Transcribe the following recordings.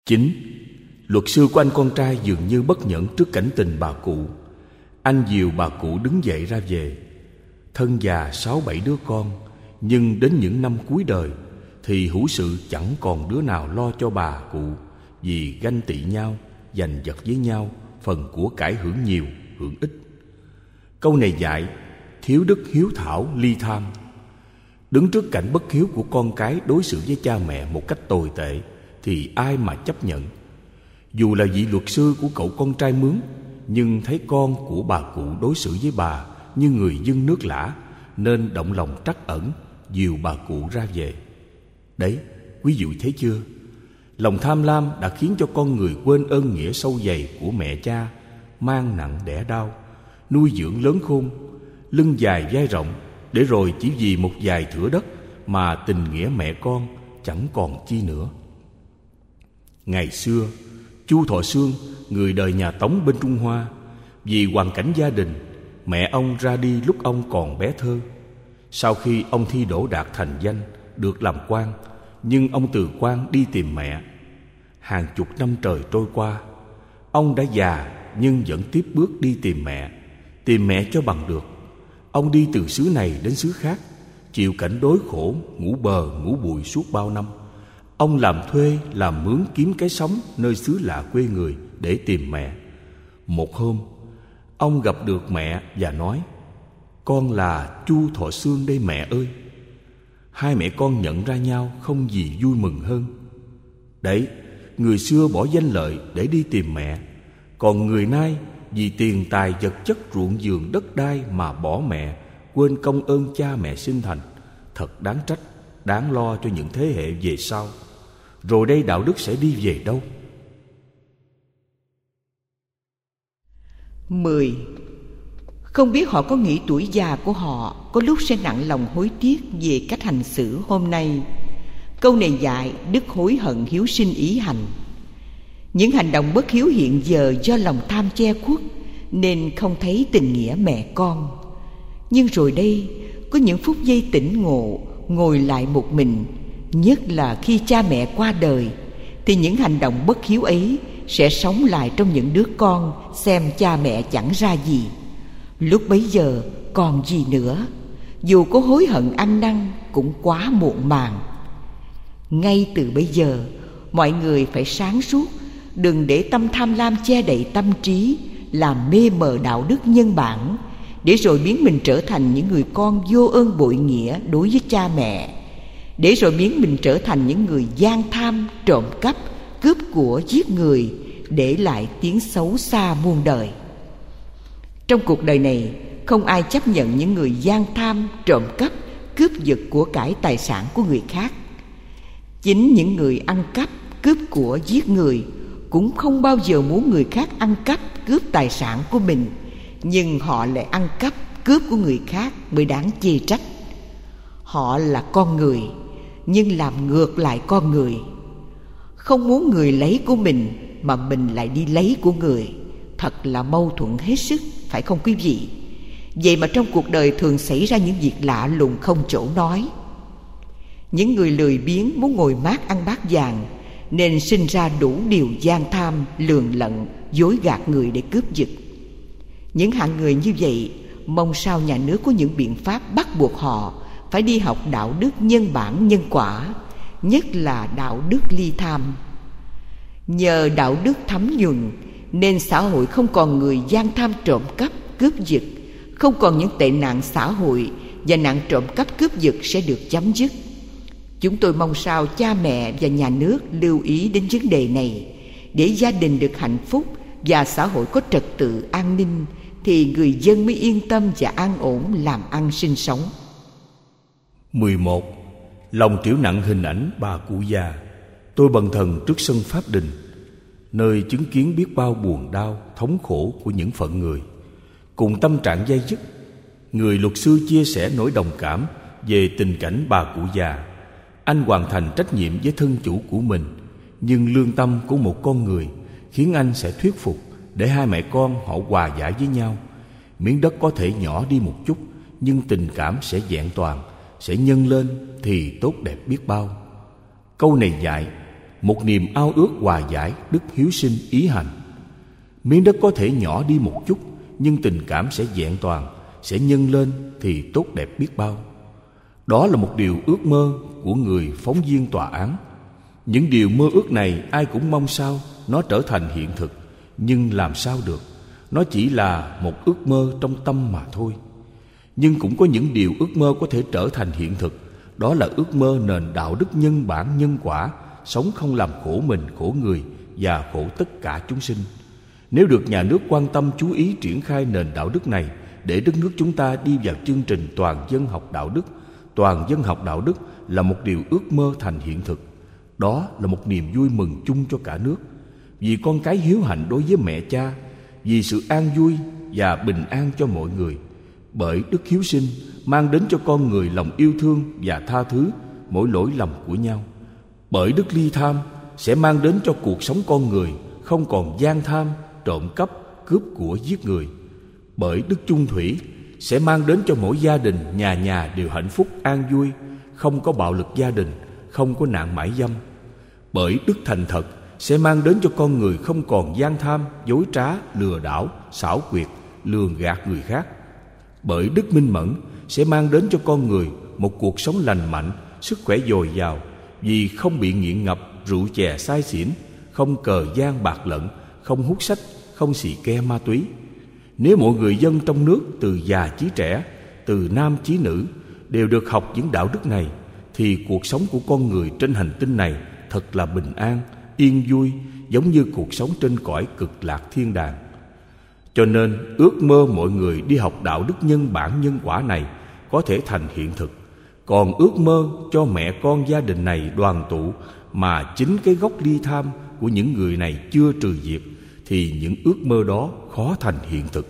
9. Luật sư của anh con trai dường như bất nhẫn trước cảnh tình bà cụ. Anh dìu bà cụ đứng dậy ra về. Thân già 6-7 đứa con, nhưng đến những năm cuối đời thì hữu sự chẳng còn đứa nào lo cho bà cụ, vì ganh tị nhau, giành giật với nhau phần của cải hưởng nhiều, hưởng ít. Câu này dạy thiếu đức hiếu thảo ly tham. Đứng trước cảnh bất hiếu của con cái đối xử với cha mẹ một cách tồi tệ thì ai mà chấp nhận. Dù là vị luật sư của cậu con trai mướn, nhưng thấy con của bà cụ đối xử với bà như người dưng nước lã, nên động lòng trắc ẩn, dìu bà cụ ra về. Đấy, quý vị thấy chưa? Lòng tham lam đã khiến cho con người quên ơn nghĩa sâu dày của mẹ cha, mang nặng đẻ đau, nuôi dưỡng lớn khôn, lưng dài vai rộng, để rồi chỉ vì một vài thửa đất mà tình nghĩa mẹ con chẳng còn chi nữa. Ngày xưa, Chu Thọ Xương, người đời nhà Tống bên Trung Hoa, vì hoàn cảnh gia đình, mẹ ông ra đi lúc ông còn bé thơ. Sau khi ông thi đỗ đạt thành danh, được làm quan, nhưng ông từ quan đi tìm mẹ. Hàng chục năm trời trôi qua, ông đã già nhưng vẫn tiếp bước đi tìm mẹ cho bằng được. Ông đi từ xứ này đến xứ khác, chịu cảnh đói khổ, ngủ bờ ngủ bụi suốt bao năm. Ông làm thuê, làm mướn kiếm cái sống nơi xứ lạ quê người để tìm mẹ. Một hôm, ông gặp được mẹ và nói: "Con là Chu Thọ Xương đây mẹ ơi." Hai mẹ con nhận ra nhau không gì vui mừng hơn. Đấy, người xưa bỏ danh lợi để đi tìm mẹ, còn người nay vì tiền tài vật chất ruộng vườn đất đai mà bỏ mẹ, quên công ơn cha mẹ sinh thành. Thật đáng trách, đáng lo cho những thế hệ về sau. Rồi đây đạo đức sẽ đi về đâu? 10. Không biết họ có nghĩ tuổi già của họ có lúc sẽ nặng lòng hối tiếc về cách hành xử hôm nay. Câu này dạy đức hối hận hiếu sinh ý hành. Những hành động bất hiếu hiện giờ do lòng tham che khuất nên không thấy tình nghĩa mẹ con. Nhưng rồi đây, có những phút giây tỉnh ngộ, ngồi lại một mình, nhất là khi cha mẹ qua đời, thì những hành động bất hiếu ấy sẽ sống lại trong những đứa con xem cha mẹ chẳng ra gì. Lúc bấy giờ còn gì nữa, dù có hối hận ăn năn cũng quá muộn màng. Ngay từ bây giờ, mọi người phải sáng suốt, đừng để tâm tham lam che đậy tâm trí, làm mê mờ đạo đức nhân bản, để rồi biến mình trở thành những người con vô ơn bội nghĩa đối với cha mẹ, để rồi biến mình trở thành những người gian tham, trộm cắp, cướp của, giết người, để lại tiếng xấu xa muôn đời. Trong cuộc đời này, không ai chấp nhận những người gian tham, trộm cắp, cướp giật của cải tài sản của người khác. Chính những người ăn cắp, cướp của, giết người cũng không bao giờ muốn người khác ăn cắp, cướp tài sản của mình, nhưng họ lại ăn cắp, cướp của người khác mới đáng chê trách. Họ là con người, nhưng làm ngược lại con người. Không muốn người lấy của mình mà mình lại đi lấy của người. Thật là mâu thuẫn hết sức, phải không quý vị? Vậy mà trong cuộc đời thường xảy ra những việc lạ lùng không chỗ nói. Những người lười biếng muốn ngồi mát ăn bát vàng, nên sinh ra đủ điều gian tham, lường lận, dối gạt người để cướp giật. Những hạng người như vậy, mong sao nhà nước có những biện pháp bắt buộc họ phải đi học đạo đức nhân bản nhân quả, nhất là đạo đức ly tham. Nhờ đạo đức thấm nhuần nên xã hội không còn người gian tham trộm cắp, cướp giật, không còn những tệ nạn xã hội, và nạn trộm cắp cướp giật sẽ được chấm dứt. Chúng tôi mong sao cha mẹ và nhà nước lưu ý đến vấn đề này, để gia đình được hạnh phúc và xã hội có trật tự an ninh, thì người dân mới yên tâm và an ổn làm ăn sinh sống. 11. Lòng triểu nặng hình ảnh bà cụ già. Tôi bần thần trước sân pháp đình, nơi chứng kiến biết bao buồn đau, thống khổ của những phận người. Cùng tâm trạng day dứt, người luật sư chia sẻ nỗi đồng cảm về tình cảnh bà cụ già. Anh hoàn thành trách nhiệm với thân chủ của mình, nhưng lương tâm của một con người khiến anh sẽ thuyết phục để hai mẹ con họ hòa giải với nhau. Miếng đất có thể nhỏ đi một chút, nhưng tình cảm sẽ vẹn toàn, sẽ nhân lên thì tốt đẹp biết bao. Câu này dạy một niềm ao ước hòa giải, đức hiếu sinh, ý hành. Miếng đất có thể nhỏ đi một chút, nhưng tình cảm sẽ vẹn toàn, sẽ nhân lên thì tốt đẹp biết bao. Đó là một điều ước mơ của người phóng viên tòa án. Những điều mơ ước này ai cũng mong sao nó trở thành hiện thực, nhưng làm sao được? Nó chỉ là một ước mơ trong tâm mà thôi. Nhưng cũng có những điều ước mơ có thể trở thành hiện thực. Đó là ước mơ nền đạo đức nhân bản nhân quả, sống không làm khổ mình, khổ người và khổ tất cả chúng sinh. Nếu được nhà nước quan tâm chú ý triển khai nền đạo đức này, để đất nước chúng ta đi vào chương trình toàn dân học đạo đức. Toàn dân học đạo đức là một điều ước mơ thành hiện thực. Đó là một niềm vui mừng chung cho cả nước, vì con cái hiếu hạnh đối với mẹ cha, vì sự an vui và bình an cho mọi người. Bởi đức hiếu sinh mang đến cho con người lòng yêu thương và tha thứ mỗi lỗi lầm của nhau. Bởi đức ly tham sẽ mang đến cho cuộc sống con người không còn gian tham, trộm cắp, cướp của, giết người. Bởi đức chung thủy sẽ mang đến cho mỗi gia đình, nhà nhà đều hạnh phúc an vui, không có bạo lực gia đình, không có nạn mại dâm. Bởi đức thành thật sẽ mang đến cho con người không còn gian tham, dối trá, lừa đảo, xảo quyệt, lường gạt người khác. Bởi đức minh mẫn sẽ mang đến cho con người một cuộc sống lành mạnh, sức khỏe dồi dào, vì không bị nghiện ngập, rượu chè say xỉn, không cờ gian bạc lận, không hút sách, không xì ke ma túy. Nếu mọi người dân trong nước từ già chí trẻ, từ nam chí nữ đều được học những đạo đức này, thì cuộc sống của con người trên hành tinh này thật là bình an, yên vui, giống như cuộc sống trên cõi cực lạc thiên đàng. Cho nên ước mơ mọi người đi học đạo đức nhân bản nhân quả này có thể thành hiện thực. Còn ước mơ cho mẹ con gia đình này đoàn tụ mà chính cái gốc ly tham của những người này chưa trừ diệt, thì những ước mơ đó khó thành hiện thực.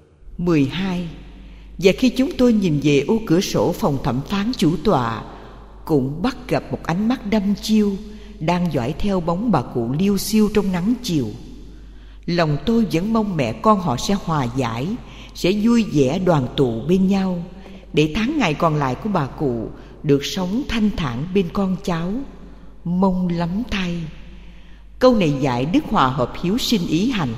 12. Và khi chúng tôi nhìn về ô cửa sổ phòng thẩm phán chủ tọa, cũng bắt gặp một ánh mắt đăm chiêu đang dõi theo bóng bà cụ liêu xiêu trong nắng chiều. Lòng tôi vẫn mong mẹ con họ sẽ hòa giải, sẽ vui vẻ đoàn tụ bên nhau, để tháng ngày còn lại của bà cụ được sống thanh thản bên con cháu. Mong lắm thay. Câu này dạy đức hòa hợp hiếu sinh ý hành.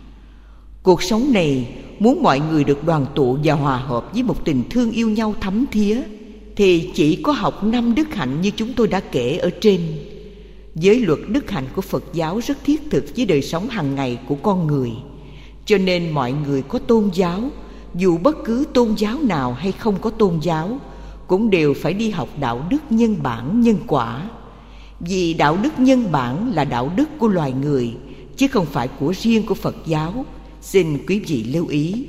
Cuộc sống này muốn mọi người được đoàn tụ và hòa hợp với một tình thương yêu nhau thấm thía, thì chỉ có học 5 đức hạnh như chúng tôi đã kể ở trên. Giới luật đức hạnh của Phật giáo rất thiết thực với đời sống hàng ngày của con người. Cho nên mọi người có tôn giáo, dù bất cứ tôn giáo nào hay không có tôn giáo, cũng đều phải đi học đạo đức nhân bản nhân quả. Vì đạo đức nhân bản là đạo đức của loài người, chứ không phải của riêng của Phật giáo. Xin quý vị lưu ý.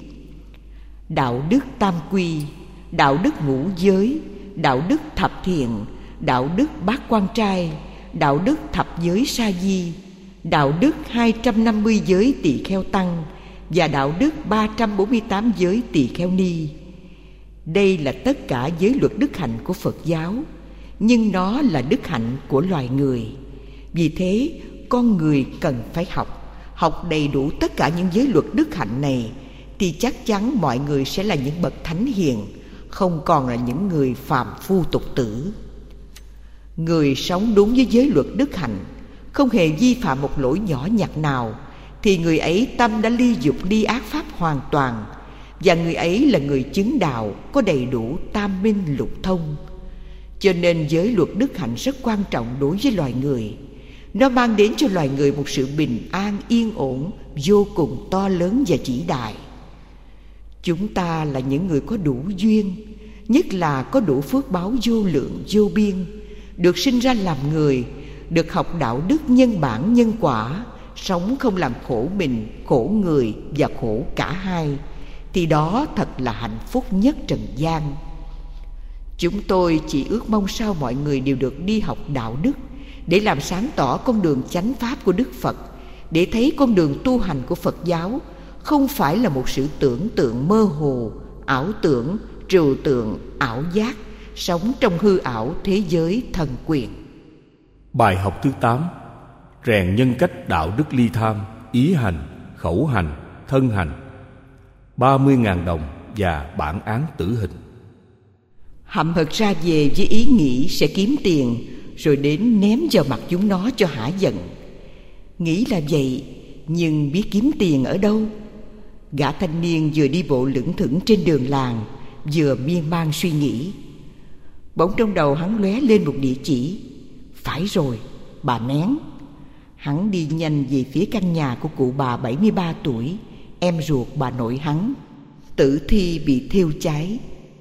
Đạo đức tam quy, đạo đức ngũ giới, đạo đức thập thiện, đạo đức bát quan trai, đạo đức thập giới sa di, đạo đức 250 giới tỳ kheo tăng và đạo đức 348 giới tỳ kheo ni. Đây là tất cả giới luật đức hạnh của Phật giáo, nhưng nó là đức hạnh của loài người. Vì thế, con người cần phải học đầy đủ tất cả những giới luật đức hạnh này, thì chắc chắn mọi người sẽ là những bậc thánh hiền, không còn là những người phàm phu tục tử. Người sống đúng với giới luật đức hạnh, không hề vi phạm một lỗi nhỏ nhặt nào, thì người ấy tâm đã ly dục ly ác pháp hoàn toàn, và người ấy là người chứng đạo, có đầy đủ tam minh lục thông. Cho nên giới luật đức hạnh rất quan trọng đối với loài người. Nó mang đến cho loài người một sự bình an yên ổn vô cùng to lớn và vĩ đại. Chúng ta là những người có đủ duyên, nhất là có đủ phước báo vô lượng vô biên, được sinh ra làm người, được học đạo đức nhân bản nhân quả, sống không làm khổ mình, khổ người và khổ cả hai, thì đó thật là hạnh phúc nhất trần gian. Chúng tôi chỉ ước mong sao mọi người đều được đi học đạo đức, để làm sáng tỏ con đường chánh pháp của Đức Phật, để thấy con đường tu hành của Phật giáo không phải là một sự tưởng tượng mơ hồ, ảo tưởng, trừu tượng, ảo giác, sống trong hư ảo thế giới thần quyền. Bài học thứ 8. Rèn nhân cách đạo đức ly tham, ý hành, khẩu hành, thân hành. 30.000 đồng và bản án tử hình. Hậm hực ra về với ý nghĩ sẽ kiếm tiền, rồi đến ném vào mặt chúng nó cho hả giận. Nghĩ là vậy, nhưng biết kiếm tiền ở đâu. Gã thanh niên vừa đi bộ lững thững trên đường làng, vừa miên man suy nghĩ. Bỗng trong đầu hắn lóe lên một địa chỉ. Phải rồi, bà Nén. Hắn đi nhanh về phía căn nhà của cụ bà 73 tuổi, em ruột bà nội hắn. Tử thi bị thiêu cháy.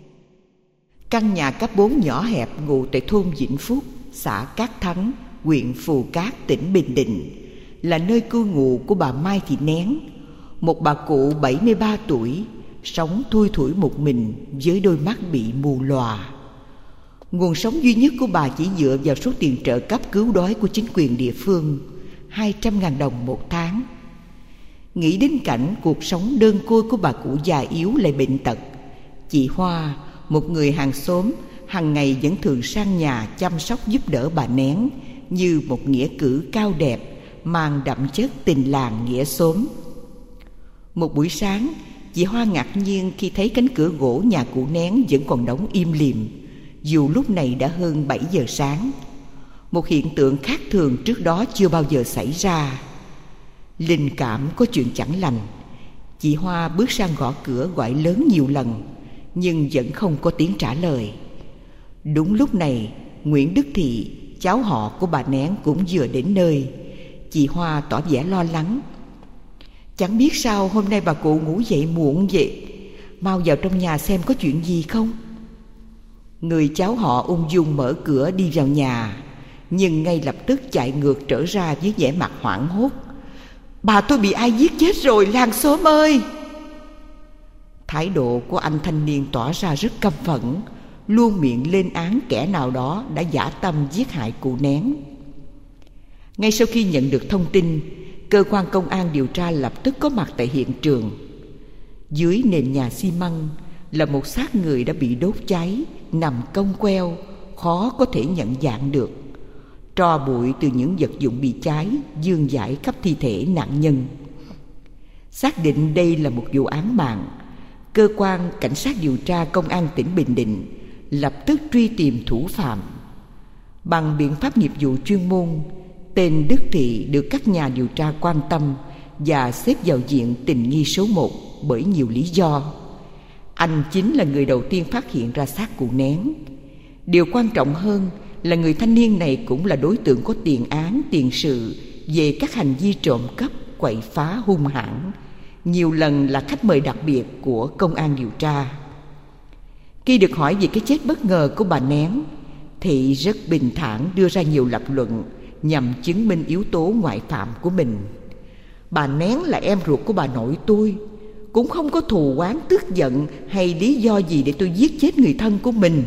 Căn nhà cấp 4 nhỏ hẹp ngụ tại thôn Vĩnh Phúc, xã Cát Thắng, huyện Phù Cát, tỉnh Bình Định, là nơi cư ngụ của bà Mai Thị Nén, một bà cụ 73 tuổi, sống thui thủi một mình với đôi mắt bị mù lòa. Nguồn sống duy nhất của bà chỉ dựa vào số tiền trợ cấp cứu đói của chính quyền địa phương, 200.000 đồng một tháng. Nghĩ đến cảnh cuộc sống đơn côi của bà cụ già yếu lại bệnh tật, chị Hoa, một người hàng xóm, hàng ngày vẫn thường sang nhà chăm sóc giúp đỡ bà Nén như một nghĩa cử cao đẹp, mang đậm chất tình làng nghĩa xóm. Một buổi sáng, chị Hoa ngạc nhiên khi thấy cánh cửa gỗ nhà cụ Nén vẫn còn đóng im lìm, dù lúc này đã hơn 7 giờ sáng. Một hiện tượng khác thường trước đó chưa bao giờ xảy ra. Linh cảm có chuyện chẳng lành, chị Hoa bước sang gõ cửa gọi lớn nhiều lần, nhưng vẫn không có tiếng trả lời. Đúng lúc này, Nguyễn Đức Thị, cháu họ của bà Nén cũng vừa đến nơi. Chị Hoa tỏ vẻ lo lắng. Chẳng biết sao hôm nay bà cụ ngủ dậy muộn vậy, mau vào trong nhà xem có chuyện gì không. Người cháu họ ung dung mở cửa đi vào nhà, nhưng ngay lập tức chạy ngược trở ra với vẻ mặt hoảng hốt. Bà tôi bị ai giết chết rồi, làng xóm ơi! Thái độ của anh thanh niên tỏ ra rất căm phẫn, luôn miệng lên án kẻ nào đó đã dã tâm giết hại cụ Nén. Ngay sau khi nhận được thông tin, cơ quan công an điều tra lập tức có mặt tại hiện trường. Dưới nền nhà xi măng là một xác người đã bị đốt cháy, nằm cong queo, khó có thể nhận dạng được. Tro bụi từ những vật dụng bị cháy vương vãi khắp thi thể nạn nhân. Xác định đây là một vụ án mạng, cơ quan cảnh sát điều tra công an tỉnh Bình Định lập tức truy tìm thủ phạm. Bằng biện pháp nghiệp vụ chuyên môn, tên Đức Thị được các nhà điều tra quan tâm và xếp vào diện tình nghi số 1 bởi nhiều lý do. Anh chính là người đầu tiên phát hiện ra xác cụ Nén. Điều quan trọng hơn là người thanh niên này cũng là đối tượng có tiền án tiền sự về các hành vi trộm cắp, quậy phá hung hãn, nhiều lần là khách mời đặc biệt của công an điều tra. Khi được hỏi về cái chết bất ngờ của bà Nén, Thị rất bình thản đưa ra nhiều lập luận nhằm chứng minh yếu tố ngoại phạm của mình. Bà Nén là em ruột của bà nội tôi, cũng không có thù oán tức giận hay lý do gì để tôi giết chết người thân của mình.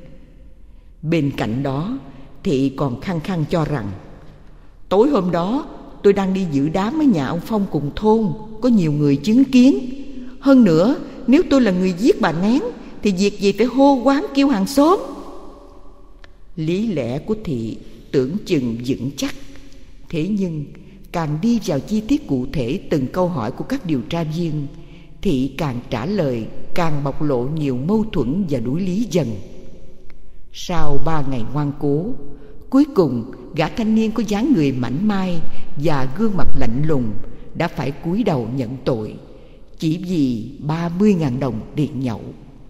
Bên cạnh đó, Thị còn khăng khăng cho rằng tối hôm đó tôi đang đi dự đám ở nhà ông Phong cùng thôn, có nhiều người chứng kiến. Hơn nữa, nếu tôi là người giết bà Nén thì việc gì phải hô hoán kêu hàng xóm. Lý lẽ của Thị tưởng chừng vững chắc, thế nhưng càng đi vào chi tiết cụ thể từng câu hỏi của các điều tra viên, Thị càng trả lời càng bộc lộ nhiều mâu thuẫn và đuối lý dần. Sau 3 ngày ngoan cố, cuối cùng gã thanh niên có dáng người mảnh mai và gương mặt lạnh lùng đã phải cúi đầu nhận tội, chỉ vì 30.000 đồng tiền nhậu.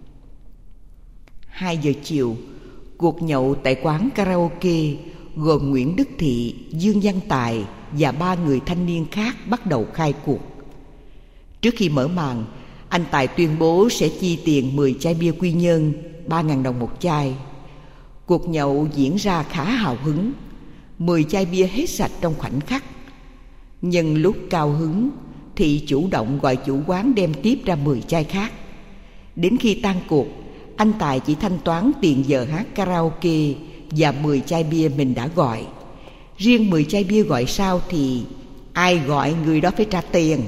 2 giờ chiều, cuộc nhậu tại quán karaoke gồm Nguyễn Đức Thị, Dương Văn Tài và 3 người thanh niên khác bắt đầu khai cuộc. Trước khi mở màn, anh Tài tuyên bố sẽ chi tiền 10 chai bia Quy Nhơn, 3.000 đồng một chai. Cuộc nhậu diễn ra khá hào hứng, 10 chai bia hết sạch trong khoảnh khắc. Nhân lúc cao hứng, Thị chủ động gọi chủ quán đem tiếp ra 10 chai khác. Đến khi tan cuộc, anh Tài chỉ thanh toán tiền giờ hát karaoke và 10 chai bia mình đã gọi. Riêng 10 chai bia gọi sau thì ai gọi người đó phải trả tiền.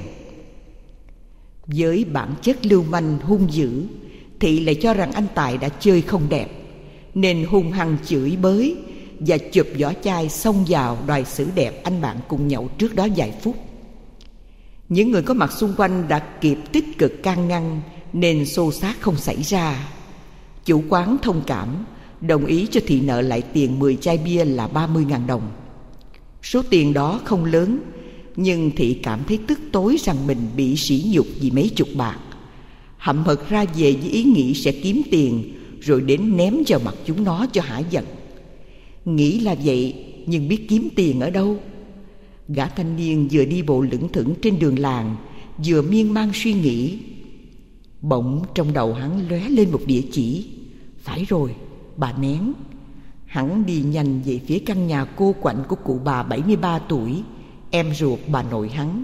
Với bản chất lưu manh hung dữ, Thị lại cho rằng anh Tài đã chơi không đẹp, nên hung hăng chửi bới và chụp vỏ chai xông vào đòi xử đẹp anh bạn cùng nhậu trước đó vài phút. Những người có mặt xung quanh đã kịp tích cực can ngăn nên xô xát không xảy ra. Chủ quán thông cảm, đồng ý cho thị nợ lại tiền 10 chai bia là 30.000 đồng. Số tiền đó không lớn, nhưng thị cảm thấy tức tối rằng mình bị sỉ nhục vì mấy chục bạc. Hậm hực ra về với ý nghĩ sẽ kiếm tiền rồi đến ném vào mặt chúng nó cho hả giận. Nghĩ là vậy, nhưng biết kiếm tiền ở đâu? Gã thanh niên vừa đi bộ lững thững trên đường làng, vừa miên man suy nghĩ. Bỗng trong đầu hắn lóe lên một địa chỉ. Phải rồi, bà Nén. Hắn đi nhanh về phía căn nhà cô quạnh của cụ bà 73 tuổi, em ruột bà nội hắn.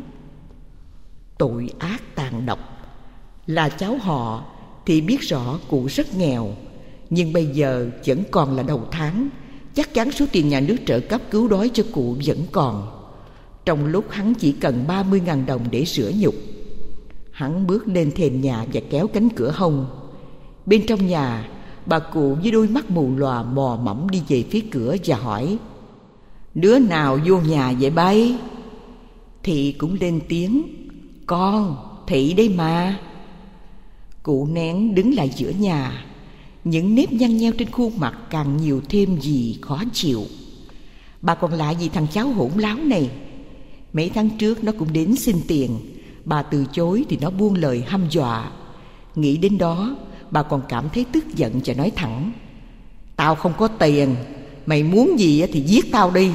Tội ác tàn độc. Là cháu họ thì biết rõ cụ rất nghèo, nhưng bây giờ vẫn còn là đầu tháng, chắc chắn số tiền nhà nước trợ cấp cứu đói cho cụ vẫn còn. Trong lúc hắn chỉ cần 30.000 đồng để sửa nhục. Hắn bước lên thềm nhà và kéo cánh cửa hông. Bên trong nhà, bà cụ với đôi mắt mù lòa mò mẫm đi về phía cửa và hỏi: Đứa nào vô nhà vậy bay? Thị cũng lên tiếng: Con, Thị đây mà. Cụ Nén đứng lại giữa nhà. Những nếp nhăn nheo trên khuôn mặt càng nhiều thêm gì khó chịu. Bà còn lạ gì thằng cháu hỗn láo này? Mấy tháng trước nó cũng đến xin tiền. Bà từ chối thì nó buông lời hăm dọa. Nghĩ đến đó, bà còn cảm thấy tức giận và nói thẳng: Tao không có tiền, mày muốn gì thì giết tao đi.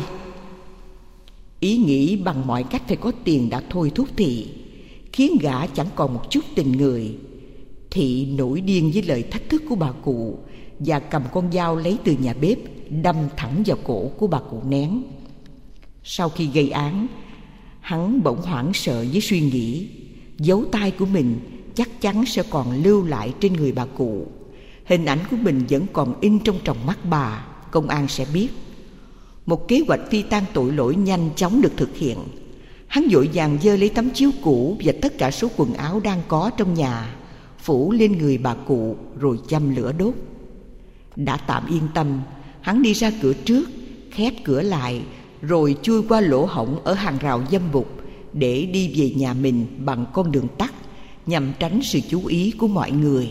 Ý nghĩ bằng mọi cách phải có tiền đã thôi thúc Thị, khiến gã chẳng còn một chút tình người. Thị nổi điên với lời thách thức của bà cụ và cầm con dao lấy từ nhà bếp đâm thẳng vào cổ của bà cụ Nén. Sau khi gây án, hắn bỗng hoảng sợ với suy nghĩ dấu tay của mình chắc chắn sẽ còn lưu lại trên người bà cụ. Hình ảnh của mình vẫn còn in trong tròng mắt bà. Công an sẽ biết. Một kế hoạch phi tang tội lỗi nhanh chóng được thực hiện. Hắn vội vàng giơ lấy tấm chiếu cũ và tất cả số quần áo đang có trong nhà, phủ lên người bà cụ rồi châm lửa đốt. Đã tạm yên tâm, hắn đi ra cửa trước, khép cửa lại, rồi chui qua lỗ hổng ở hàng rào dâm bụt để đi về nhà mình bằng con đường tắt, nhằm tránh sự chú ý của mọi người.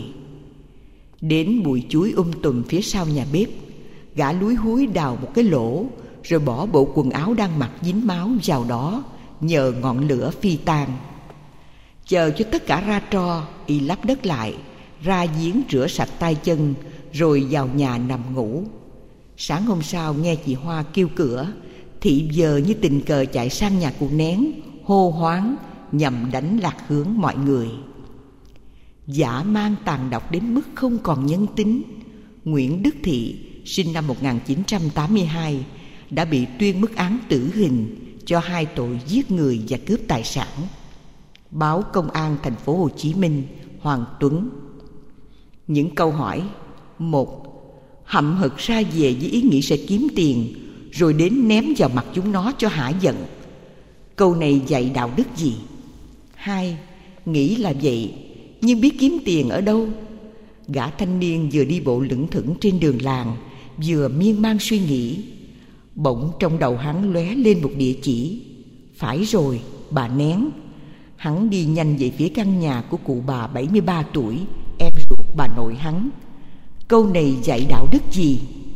Đến bụi chuối tùm phía sau nhà bếp, gã lúi húi đào một cái lỗ, rồi bỏ bộ quần áo đang mặc dính máu vào đó, nhờ ngọn lửa phi tang. Chờ cho tất cả ra tro, y lấp đất lại, ra giếng rửa sạch tay chân, rồi vào nhà nằm ngủ. Sáng hôm sau nghe chị Hoa kêu cửa, Thị giờ như tình cờ chạy sang nhà cụ Nén, hô hoáng nhằm đánh lạc hướng mọi người. Dã man tàn độc đến mức không còn nhân tính. Nguyễn Đức Thị, sinh năm 1982, đã bị tuyên mức án tử hình cho 2 tội giết người và cướp tài sản. Báo Công an thành phố Hồ Chí Minh, Hoàng Tuấn. Những câu hỏi: 1. Hậm hực ra về với ý nghĩ sẽ kiếm tiền, rồi đến ném vào mặt chúng nó cho hả giận. Câu này dạy đạo đức gì? 2. Nghĩ là vậy, nhưng biết kiếm tiền ở đâu? Gã thanh niên vừa đi bộ lững thững trên đường làng, vừa miên man suy nghĩ. Bỗng trong đầu hắn lóe lên một địa chỉ. Phải rồi, bà Nén. Hắn đi nhanh về phía căn nhà của cụ bà 73 tuổi, em ruột bà nội hắn. Câu này dạy đạo đức gì?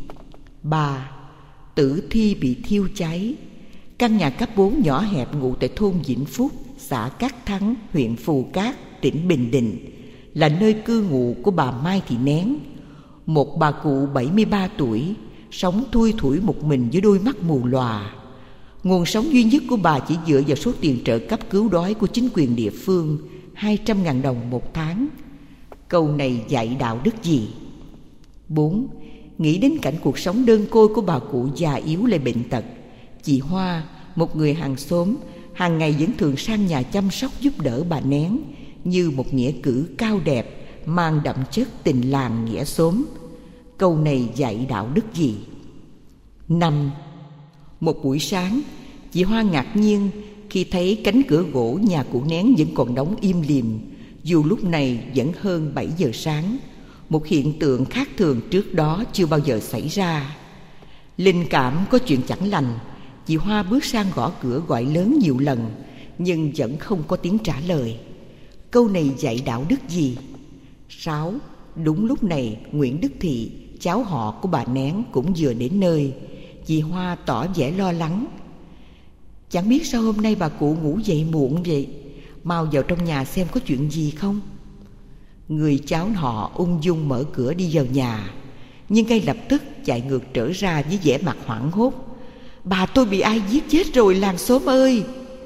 3. Tử thi bị thiêu cháy. Căn nhà cấp 4 nhỏ hẹp ngụ tại thôn Vĩnh Phúc, xã Cát Thắng, huyện Phù Cát, tỉnh Bình Định, là nơi cư ngụ của bà Mai Thị Nén, một bà cụ 73 tuổi, sống thui thủi một mình với đôi mắt mù lòa. Nguồn sống duy nhất của bà chỉ dựa vào số tiền trợ cấp cứu đói của chính quyền địa phương, 200.000 đồng một tháng. Câu này dạy đạo đức gì? 4. Nghĩ đến cảnh cuộc sống đơn côi của bà cụ già yếu lại bệnh tật, chị Hoa, một người hàng xóm, hàng ngày vẫn thường sang nhà chăm sóc giúp đỡ bà Nén, như một nghĩa cử cao đẹp, mang đậm chất tình làng nghĩa xóm. Câu này dạy đạo đức gì? 5. Một buổi sáng, chị Hoa ngạc nhiên khi thấy cánh cửa gỗ nhà cụ Nén vẫn còn đóng im lìm, dù lúc này vẫn hơn 7 giờ sáng. Một hiện tượng khác thường trước đó chưa bao giờ xảy ra. Linh cảm có chuyện chẳng lành, chị Hoa bước sang gõ cửa gọi lớn nhiều lần, nhưng vẫn không có tiếng trả lời. Câu này dạy đạo đức gì? 6. Đúng lúc này Nguyễn Đức Thị cháu họ của bà Nén, cũng vừa đến nơi. Chị Hoa tỏ vẻ lo lắng. Chẳng biết sao hôm nay bà cụ ngủ dậy muộn vậy, mau vào trong nhà xem có chuyện gì không. Người cháu họ ung dung mở cửa đi vào nhà, nhưng ngay lập tức chạy ngược trở ra với vẻ mặt hoảng hốt. Bà tôi bị ai giết chết rồi làng xóm ơi!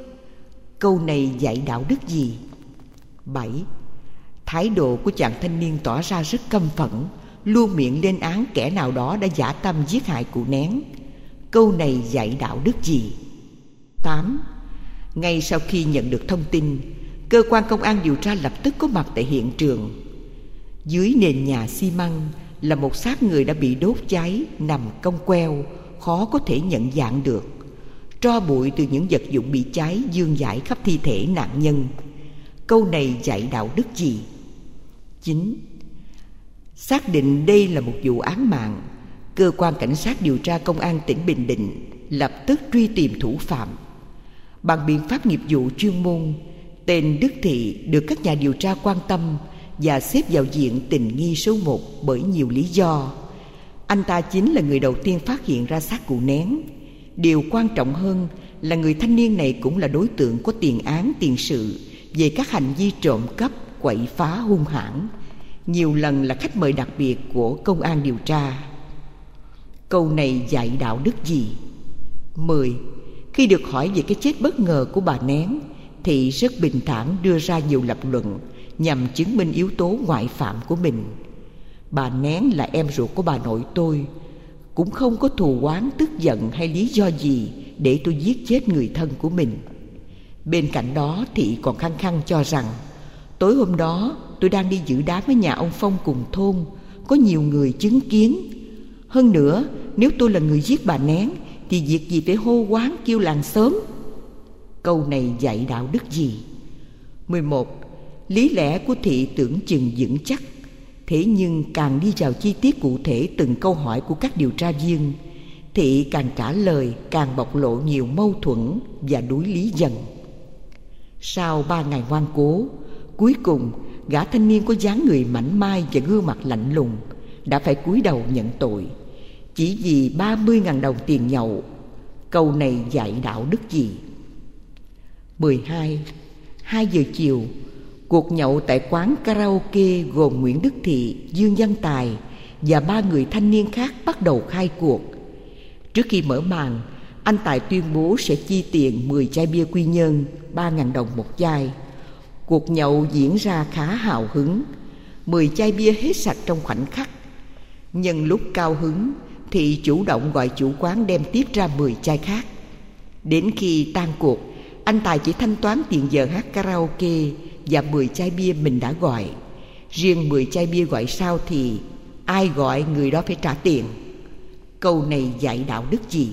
Câu này dạy đạo đức gì? 7. Thái độ của chàng thanh niên tỏ ra rất căm phẫn, luôn miệng lên án kẻ nào đó đã dã tâm giết hại cụ Nén. Câu này dạy đạo đức gì? 8. Ngay sau khi nhận được thông tin, cơ quan công an điều tra lập tức có mặt tại hiện trường. Dưới nền nhà xi măng là một xác người đã bị đốt cháy, nằm cong queo, khó có thể nhận dạng được. Tro bụi từ những vật dụng bị cháy vương vãi khắp thi thể nạn nhân. Câu này dạy đạo đức gì? 9. Xác định đây là một vụ án mạng, cơ quan cảnh sát điều tra công an tỉnh Bình Định lập tức truy tìm thủ phạm. Bằng biện pháp nghiệp vụ chuyên môn, tên Đức Thị được các nhà điều tra quan tâm và xếp vào diện tình nghi số 1 bởi nhiều lý do. Anh ta chính là người đầu tiên phát hiện ra xác cụ Nén. Điều quan trọng hơn là người thanh niên này cũng là đối tượng có tiền án tiền sự về các hành vi trộm cắp, quậy phá hung hãn, nhiều lần là khách mời đặc biệt của công an điều tra. Câu này dạy đạo đức gì? 10. Khi được hỏi về cái chết bất ngờ của bà Nén, Thị rất bình thản đưa ra nhiều lập luận nhằm chứng minh yếu tố ngoại phạm của mình. Bà Nén là em ruột của bà nội tôi, cũng không có thù oán, tức giận hay lý do gì để tôi giết chết người thân của mình. Bên cạnh đó, Thị còn khăng khăng cho rằng tối hôm đó tôi đang đi dự đám ở nhà ông Phong cùng thôn, có nhiều người chứng kiến. Hơn nữa, nếu tôi là người giết bà Nén thì việc gì phải hô hoán kêu làng xóm? Câu này dạy đạo đức gì? 11. Lý lẽ của Thị tưởng chừng vững chắc, thế nhưng càng đi vào chi tiết cụ thể từng câu hỏi của các điều tra viên, Thị càng trả lời càng bộc lộ nhiều mâu thuẫn và đuối lý dần. Sau 3 ngày ngoan cố, cuối cùng gã thanh niên có dáng người mảnh mai và gương mặt lạnh lùng đã phải cúi đầu nhận tội, chỉ vì 30.000 đồng tiền nhậu. Câu này dạy đạo đức gì? 12. 2 giờ chiều, cuộc nhậu tại quán karaoke gồm Nguyễn Đức Thị, Dương Văn Tài và 3 người thanh niên khác bắt đầu khai cuộc. Trước khi mở màn, anh Tài tuyên bố sẽ chi tiền 10 chai bia Quy Nhơn, 3.000 đồng một chai. Cuộc nhậu diễn ra khá hào hứng, 10 chai bia hết sạch trong khoảnh khắc. Nhân lúc cao hứng, Thị chủ động gọi chủ quán đem tiếp ra 10 chai khác. Đến khi tan cuộc, anh Tài chỉ thanh toán tiền giờ hát karaoke và 10 chai bia mình đã gọi. Riêng 10 chai bia gọi sau thì ai gọi người đó phải trả tiền. Câu này dạy đạo đức gì?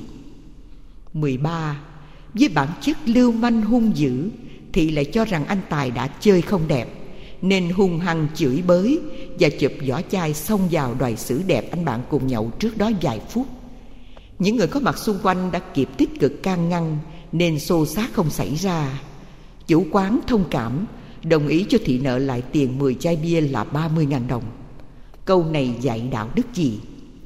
13. Với bản chất lưu manh hung dữ, Thị lại cho rằng anh Tài đã chơi không đẹp, nên hung hăng chửi bới và chụp vỏ chai xông vào đòi xử đẹp anh bạn cùng nhậu trước đó vài phút. Những người có mặt xung quanh đã kịp tích cực can ngăn nên xô xát không xảy ra. Chủ quán thông cảm, đồng ý cho Thị nợ lại tiền 10 chai bia là 30.000 đồng. Câu này dạy đạo đức gì?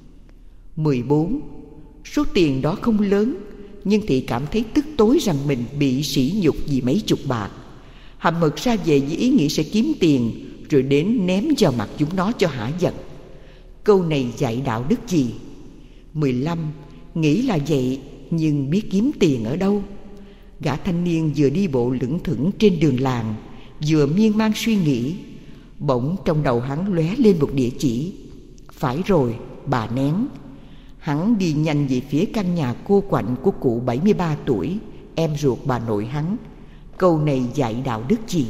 14. Số tiền đó không lớn, nhưng Thị cảm thấy tức tối rằng mình bị sỉ nhục vì mấy chục bạc. Hậm hực ra về với ý nghĩ sẽ kiếm tiền, rồi đến ném vào mặt chúng nó cho hả giận. Câu này dạy đạo đức gì? 15. Nghĩ là vậy, nhưng biết kiếm tiền ở đâu? Gã thanh niên vừa đi bộ lững thững trên đường làng, vừa miên man suy nghĩ. Bỗng trong đầu hắn lóe lên một địa chỉ. Phải rồi, bà Nén. Hắn đi nhanh về phía căn nhà cô quạnh của cụ 73 tuổi, em ruột bà nội hắn. Câu này dạy đạo đức gì?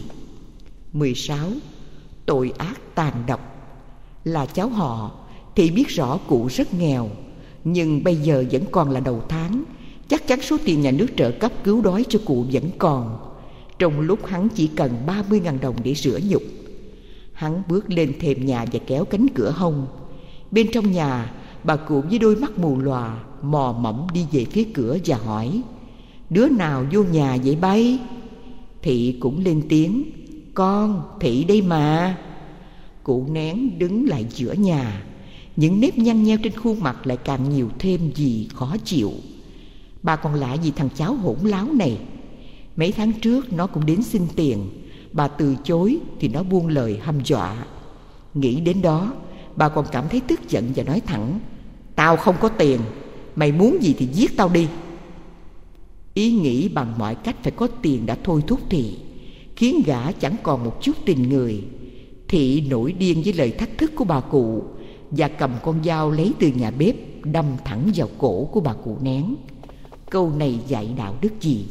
16. Tội ác tàn độc. Là cháu họ, Thị biết rõ cụ rất nghèo, nhưng bây giờ vẫn còn là đầu tháng, chắc chắn số tiền nhà nước trợ cấp cứu đói cho cụ vẫn còn. Trong lúc hắn chỉ cần 30.000 đồng để rửa nhục. Hắn bước lên thềm nhà và kéo cánh cửa hông. Bên trong nhà, bà cụ với đôi mắt mù lòa mò mẫm đi về phía cửa và hỏi: Đứa nào vô nhà vậy bay? Thị cũng lên tiếng: Con, Thị đây mà. Cụ Nén đứng lại giữa nhà, những nếp nhăn nheo trên khuôn mặt lại càng nhiều thêm vì khó chịu. Bà còn lạ gì thằng cháu hỗn láo này. Mấy tháng trước nó cũng đến xin tiền. Bà từ chối thì nó buông lời hăm dọa. Nghĩ đến đó, bà còn cảm thấy tức giận và nói thẳng: "Tao không có tiền, mày muốn gì thì giết tao đi." Ý nghĩ bằng mọi cách phải có tiền đã thôi thúc Thị, khiến gã chẳng còn một chút tình người. Thị nổi điên với lời thách thức của bà cụ và cầm con dao lấy từ nhà bếp đâm thẳng vào cổ của bà cụ Nén. Câu này dạy đạo đức gì?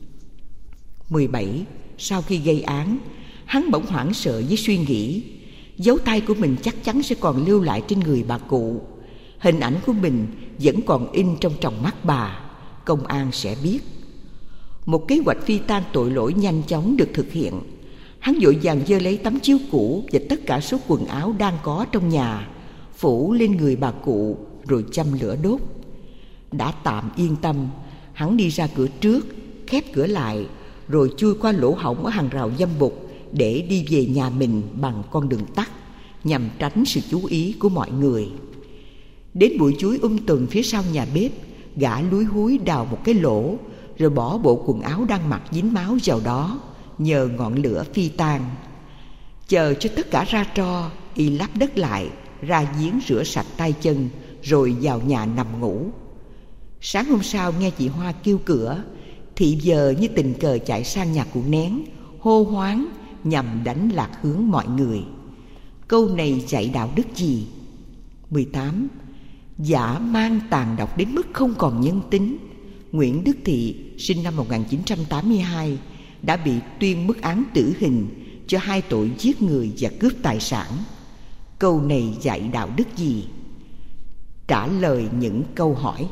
17. Sau khi gây án, hắn bỗng hoảng sợ với suy nghĩ dấu tay của mình chắc chắn sẽ còn lưu lại trên người bà cụ. Hình ảnh của mình vẫn còn in trong tròng mắt bà. Công an sẽ biết. Một kế hoạch phi tang tội lỗi nhanh chóng được thực hiện. Hắn vội vàng giơ lấy tấm chiếu cũ và tất cả số quần áo đang có trong nhà, phủ lên người bà cụ rồi châm lửa đốt. Đã tạm yên tâm, hắn đi ra cửa trước, khép cửa lại, rồi chui qua lỗ hổng ở hàng rào dâm bục để đi về nhà mình bằng con đường tắt, nhằm tránh sự chú ý của mọi người. Đến bụi chuối tùm phía sau nhà bếp, gã lúi húi đào một cái lỗ, rồi bỏ bộ quần áo đang mặc dính máu vào đó, nhờ ngọn lửa phi tang. Chờ cho tất cả ra tro, y lấp đất lại, ra giếng rửa sạch tay chân, rồi vào nhà nằm ngủ. Sáng hôm sau nghe chị Hoa kêu cửa, Thị giờ như tình cờ chạy sang nhà cụ Nén, hô hoáng nhằm đánh lạc hướng mọi người. Câu này dạy đạo đức gì? 18. Dã man tàn độc đến mức không còn nhân tính. Nguyễn Đức Thị, sinh năm 1982, đã bị tuyên mức án tử hình cho 2 tội giết người và cướp tài sản. Câu này dạy đạo đức gì? Trả lời những câu hỏi.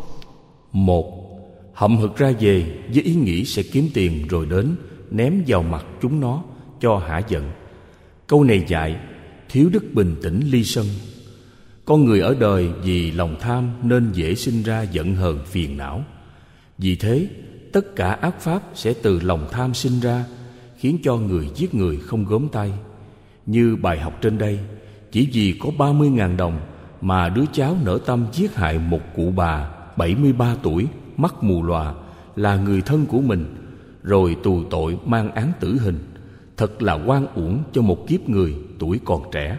1. Hậm hực ra về với ý nghĩ sẽ kiếm tiền rồi đến ném vào mặt chúng nó cho hả giận. Câu này dạy thiếu đức bình tĩnh ly sân. Con người ở đời vì lòng tham nên dễ sinh ra giận hờn phiền não. Vì thế, tất cả ác pháp sẽ từ lòng tham sinh ra, khiến cho người giết người không gớm tay. Như bài học trên đây, chỉ vì có 30.000 đồng mà đứa cháu nỡ tâm giết hại một cụ bà 73 tuổi, mắt mù lòa, là người thân của mình, rồi tù tội mang án tử hình. Thật là oan uổng cho một kiếp người tuổi còn trẻ.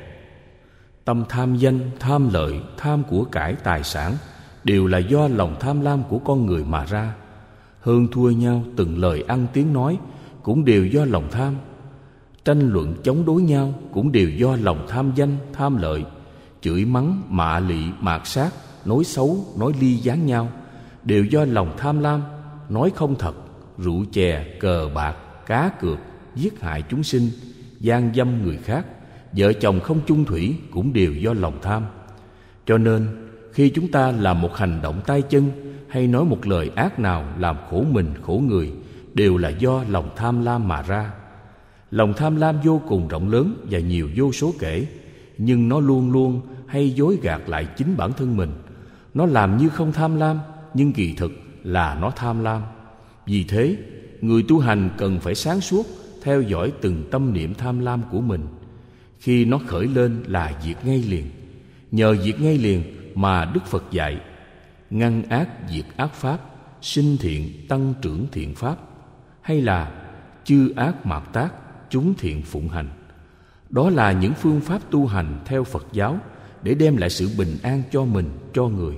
Tâm tham danh, tham lợi, tham của cải tài sản đều là do lòng tham lam của con người mà ra. Hơn thua nhau từng lời ăn tiếng nói cũng đều do lòng tham. Tranh luận chống đối nhau cũng đều do lòng tham danh, tham lợi. Chửi mắng, mạ lị, mạt sát, nói xấu, nói ly gián nhau đều do lòng tham lam. Nói không thật, rượu chè, cờ bạc, cá cược, giết hại chúng sinh, gian dâm người khác, vợ chồng không chung thủy cũng đều do lòng tham. Cho nên khi chúng ta làm một hành động tay chân hay nói một lời ác nào làm khổ mình khổ người đều là do lòng tham lam mà ra. Lòng tham lam vô cùng rộng lớn và nhiều vô số kể, nhưng nó luôn luôn hay dối gạt lại chính bản thân mình. Nó làm như không tham lam, nhưng kỳ thực là nó tham lam. Vì thế, người tu hành cần phải sáng suốt, theo dõi từng tâm niệm tham lam của mình. Khi nó khởi lên là diệt ngay liền. Nhờ diệt ngay liền mà Đức Phật dạy: ngăn ác diệt ác pháp, sinh thiện tăng trưởng thiện pháp, hay là chư ác mạt tác, chúng thiện phụng hành. Đó là những phương pháp tu hành theo Phật giáo để đem lại sự bình an cho mình, cho người.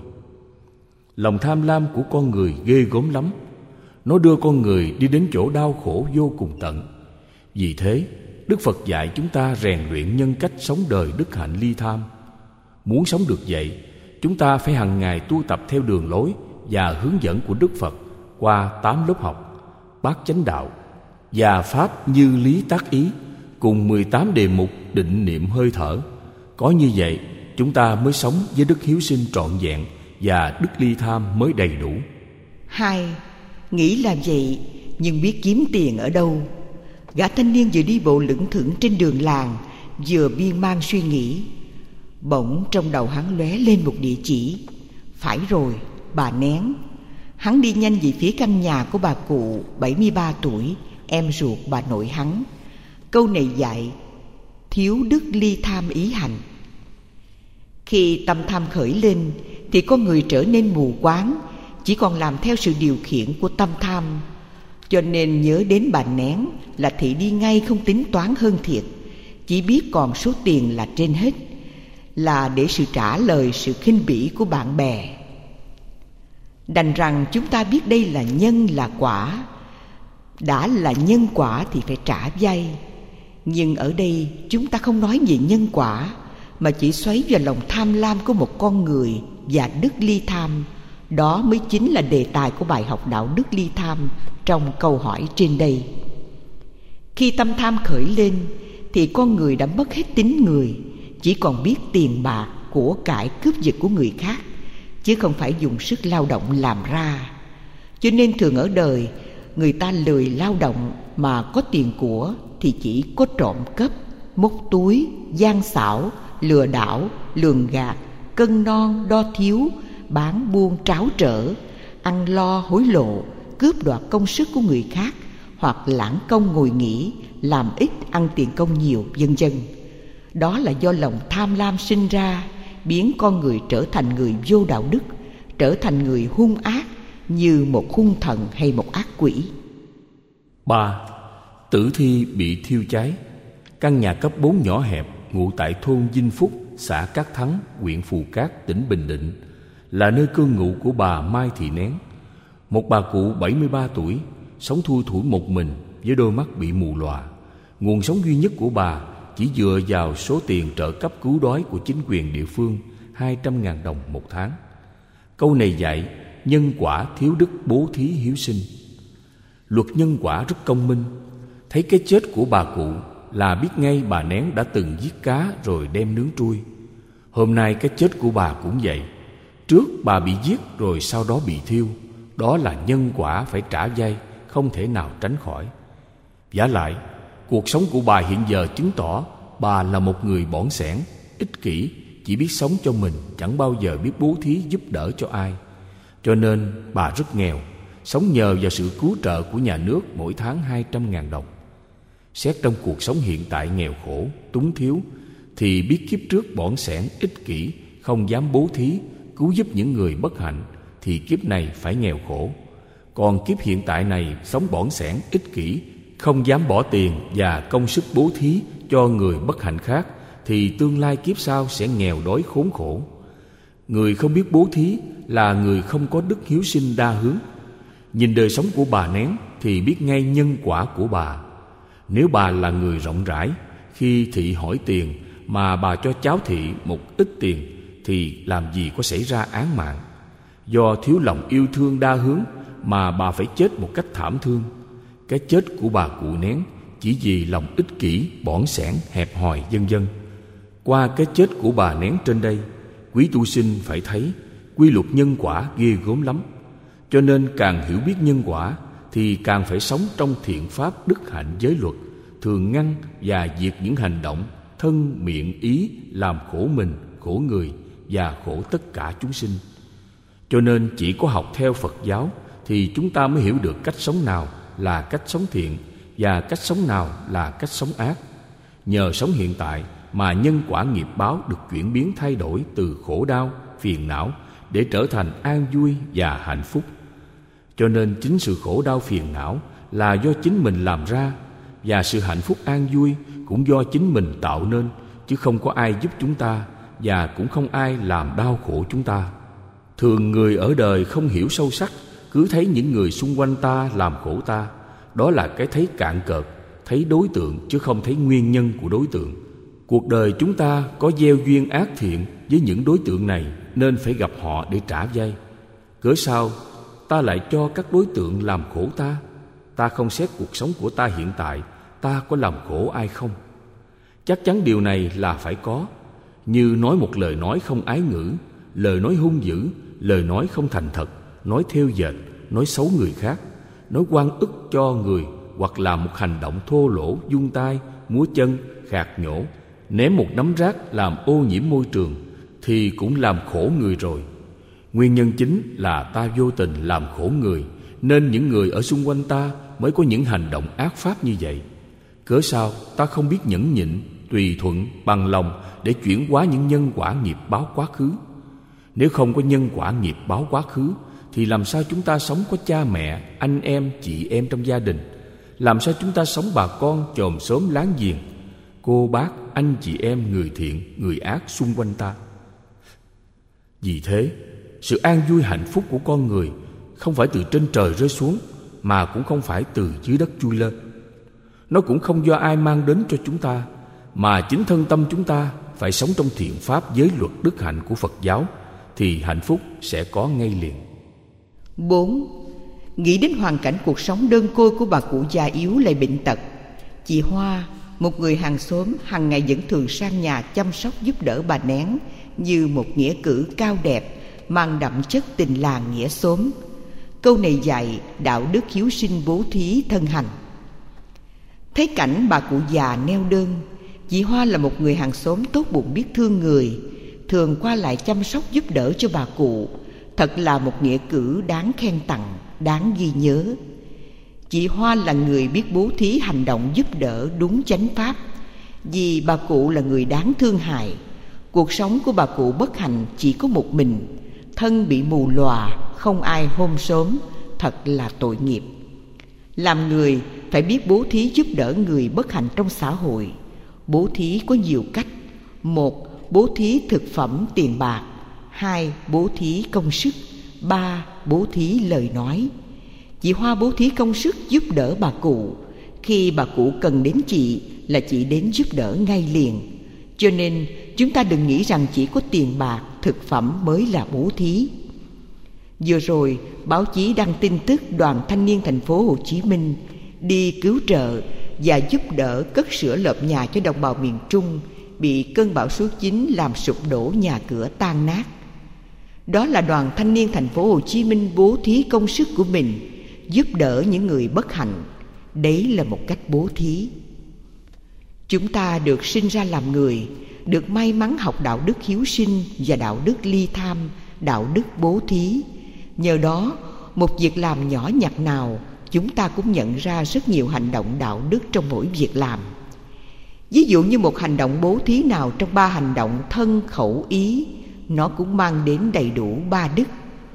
Lòng tham lam của con người ghê gớm lắm. Nó đưa con người đi đến chỗ đau khổ vô cùng tận. Vì thế, Đức Phật dạy chúng ta rèn luyện nhân cách sống đời đức hạnh ly tham. Muốn sống được vậy, chúng ta phải hàng ngày tu tập theo đường lối và hướng dẫn của Đức Phật qua 8 lớp học: Bát Chánh Đạo và Pháp Như Lý Tác Ý, cùng 18 đề mục định niệm hơi thở. Có như vậy, chúng ta mới sống với đức hiếu sinh trọn vẹn và đức ly tham mới đầy đủ. 2. Nghĩ là vậy, nhưng biết kiếm tiền ở đâu? Gã thanh niên vừa đi bộ lững thững trên đường làng, vừa miên man suy nghĩ. Bỗng trong đầu hắn lóe lên một địa chỉ. Phải rồi, bà Nén. Hắn đi nhanh về phía căn nhà của bà cụ 73 tuổi, em ruột bà nội hắn. Câu này dạy thiếu đức ly tham ý hành. Khi tâm tham khởi lên thì con người trở nên mù quáng, chỉ còn làm theo sự điều khiển của tâm tham. Cho nên nhớ đến bà Nén là thị đi ngay, không tính toán hơn thiệt, chỉ biết còn số tiền là trên hết, là để sự trả lời sự khinh bỉ của bạn bè. Đành rằng chúng ta biết đây là nhân là quả. Đã là nhân quả thì phải trả vay. Nhưng ở đây chúng ta không nói về nhân quả, mà chỉ xoáy vào lòng tham lam của một con người và đức ly tham. Đó mới chính là đề tài của bài học đạo đức ly tham trong câu hỏi trên đây. Khi tâm tham khởi lên thì con người đã mất hết tính người, chỉ còn biết tiền bạc, của cải, cướp giật của người khác, chứ không phải dùng sức lao động làm ra. Cho nên thường ở đời người ta lười lao động mà có tiền của thì chỉ có trộm cắp, móc túi, gian xảo, lừa đảo, lường gạt, cân non đo thiếu, bán buôn tráo trở, ăn lo hối lộ, cướp đoạt công sức của người khác, hoặc lãng công ngồi nghỉ, làm ít ăn tiền công nhiều, vân vân. Đó là do lòng tham lam sinh ra, biến con người trở thành người vô đạo đức, trở thành người hung ác, như một hung thần hay một ác quỷ. 3. Tử thi bị thiêu cháy. Căn nhà cấp 4 nhỏ hẹp ngụ tại thôn Vinh Phúc, xã Cát Thắng, huyện Phù Cát, tỉnh Bình Định, là nơi cư ngụ của bà Mai Thị Nén, một bà cụ 73 tuổi, sống thui thủi một mình với đôi mắt bị mù lòa. Nguồn sống duy nhất của bà chỉ dựa vào số tiền trợ cấp cứu đói của chính quyền địa phương, 200.000 đồng một tháng. Câu này dạy nhân quả thiếu đức bố thí hiếu sinh. Luật nhân quả rất công minh. Thấy cái chết của bà cụ là biết ngay bà Nén đã từng giết cá rồi đem nướng trui. Hôm nay cái chết của bà cũng vậy. Trước bà bị giết rồi sau đó bị thiêu. Đó là nhân quả phải trả vay, không thể nào tránh khỏi. Vả lại, cuộc sống của bà hiện giờ chứng tỏ bà là một người bỏn sẻn, ích kỷ, chỉ biết sống cho mình, chẳng bao giờ biết bố thí giúp đỡ cho ai. Cho nên bà rất nghèo, sống nhờ vào sự cứu trợ của nhà nước mỗi tháng 200.000 đồng. Xét trong cuộc sống hiện tại nghèo khổ, túng thiếu, thì biết kiếp trước bỏn sẻn, ích kỷ, không dám bố thí, cứu giúp những người bất hạnh, thì kiếp này phải nghèo khổ. Còn kiếp hiện tại này sống bỏn sẻn, ích kỷ, không dám bỏ tiền và công sức bố thí cho người bất hạnh khác, thì tương lai kiếp sau sẽ nghèo đói khốn khổ. Người không biết bố thí là người không có đức hiếu sinh đa hướng. Nhìn đời sống của bà Nén thì biết ngay nhân quả của bà. Nếu bà là người rộng rãi, khi thị hỏi tiền mà bà cho cháu thị một ít tiền thì làm gì có xảy ra án mạng. Do thiếu lòng yêu thương đa hướng mà bà phải chết một cách thảm thương. Cái chết của bà cụ Nén chỉ vì lòng ích kỷ, bỏn sẻn, hẹp hòi, vân vân. Qua cái chết của bà Nén trên đây, quý tu sinh phải thấy quy luật nhân quả ghê gớm lắm. Cho nên càng hiểu biết nhân quả thì càng phải sống trong thiện pháp, đức hạnh, giới luật, thường ngăn và diệt những hành động thân, miệng, ý làm khổ mình, khổ người và khổ tất cả chúng sinh. Cho nên chỉ có học theo Phật giáo thì chúng ta mới hiểu được cách sống nào là cách sống thiện và cách sống nào là cách sống ác. Nhờ sống hiện tại mà nhân quả nghiệp báo được chuyển biến thay đổi từ khổ đau, phiền não để trở thành an vui và hạnh phúc. Cho nên chính sự khổ đau phiền não là do chính mình làm ra, và sự hạnh phúc an vui cũng do chính mình tạo nên, chứ không có ai giúp chúng ta và cũng không ai làm đau khổ chúng ta. Thường người ở đời không hiểu sâu sắc, cứ thấy những người xung quanh ta làm khổ ta. Đó là cái thấy cạn cợt, thấy đối tượng chứ không thấy nguyên nhân của đối tượng. Cuộc đời chúng ta có gieo duyên ác thiện với những đối tượng này nên phải gặp họ để trả vay. Cớ sao ta lại cho các đối tượng làm khổ ta? Ta không xét cuộc sống của ta hiện tại, ta có làm khổ ai không? Chắc chắn điều này là phải có. Như nói một lời nói không ái ngữ, lời nói hung dữ, lời nói không thành thật, nói thêu dệt, nói xấu người khác, nói oan ức cho người, hoặc là một hành động thô lỗ, vung tay, múa chân, khạc nhổ, ném một nắm rác làm ô nhiễm môi trường, thì cũng làm khổ người rồi. Nguyên nhân chính là ta vô tình làm khổ người, nên những người ở xung quanh ta mới có những hành động ác pháp như vậy. Cớ sao ta không biết nhẫn nhịn, tùy thuận, bằng lòng để chuyển hóa những nhân quả nghiệp báo quá khứ. Nếu không có nhân quả nghiệp báo quá khứ thì làm sao chúng ta sống có cha mẹ, anh em, chị em trong gia đình? Làm sao chúng ta sống bà con, chòm xóm láng giềng, cô bác, anh chị em, người thiện, người ác xung quanh ta? Vì thế, sự an vui hạnh phúc của con người không phải từ trên trời rơi xuống, mà cũng không phải từ dưới đất chui lên. Nó cũng không do ai mang đến cho chúng ta, mà chính thân tâm chúng ta phải sống trong thiện pháp giới luật đức hạnh của Phật giáo, thì hạnh phúc sẽ có ngay liền. 4. Nghĩ đến hoàn cảnh cuộc sống đơn côi của bà cụ già yếu lại bệnh tật. Chị Hoa, một người hàng xóm, hàng ngày vẫn thường sang nhà chăm sóc giúp đỡ bà Nén như một nghĩa cử cao đẹp, mang đậm chất tình làng nghĩa xóm. Câu này dạy đạo đức hiếu sinh bố thí thân hành. Thấy cảnh bà cụ già neo đơn, chị Hoa là một người hàng xóm tốt bụng biết thương người, thường qua lại chăm sóc giúp đỡ cho bà cụ. Thật là một nghĩa cử đáng khen tặng, đáng ghi nhớ. Chị Hoa là người biết bố thí hành động giúp đỡ đúng chánh pháp. Vì bà cụ là người đáng thương hại, cuộc sống của bà cụ bất hạnh chỉ có một mình, thân bị mù lòa, không ai hôm xóm, thật là tội nghiệp. Làm người phải biết bố thí giúp đỡ người bất hạnh trong xã hội. Bố thí có nhiều cách. 1. Bố thí thực phẩm tiền bạc. 2. Bố thí công sức. 3. Bố thí lời nói. Chị Hoa bố thí công sức giúp đỡ bà cụ. Khi bà cụ cần đến chị là chị đến giúp đỡ ngay liền. Cho nên chúng ta đừng nghĩ rằng chỉ có tiền bạc, thực phẩm mới là bố thí. Vừa rồi báo chí đăng tin tức đoàn thanh niên thành phố Hồ Chí Minh đi cứu trợ và giúp đỡ cất sửa lợp nhà cho đồng bào miền Trung bị cơn bão số 9 làm sụp đổ nhà cửa tan nát. Đó là đoàn thanh niên thành phố Hồ Chí Minh bố thí công sức của mình giúp đỡ những người bất hạnh. Đấy là một cách bố thí. Chúng ta được sinh ra làm người, được may mắn học đạo đức hiếu sinh và đạo đức ly tham, đạo đức bố thí. Nhờ đó, một việc làm nhỏ nhặt nào, chúng ta cũng nhận ra rất nhiều hành động đạo đức trong mỗi việc làm. Ví dụ như một hành động bố thí nào trong 3 hành động thân, khẩu, ý, nó cũng mang đến đầy đủ 3 đức.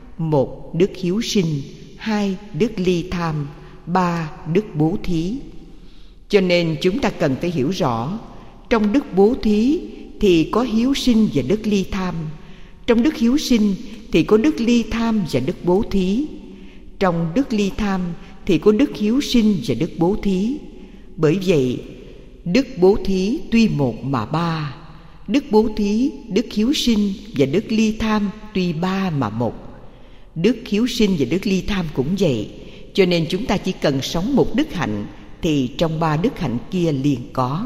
1. Đức hiếu sinh. 2. Đức ly tham. 3. Đức bố thí. Cho nên chúng ta cần phải hiểu rõ, trong đức bố thí thì có hiếu sinh và đức ly tham. Trong đức hiếu sinh thì có đức ly tham và đức bố thí. Trong đức ly tham thì có đức hiếu sinh và đức bố thí. Bởi vậy, đức bố thí tuy một mà 3. Đức bố thí, đức hiếu sinh và đức ly tham tuy 3 mà 1. Đức hiếu sinh và đức ly tham cũng vậy. Cho nên chúng ta chỉ cần sống một đức hạnh thì trong 3 đức hạnh kia liền có.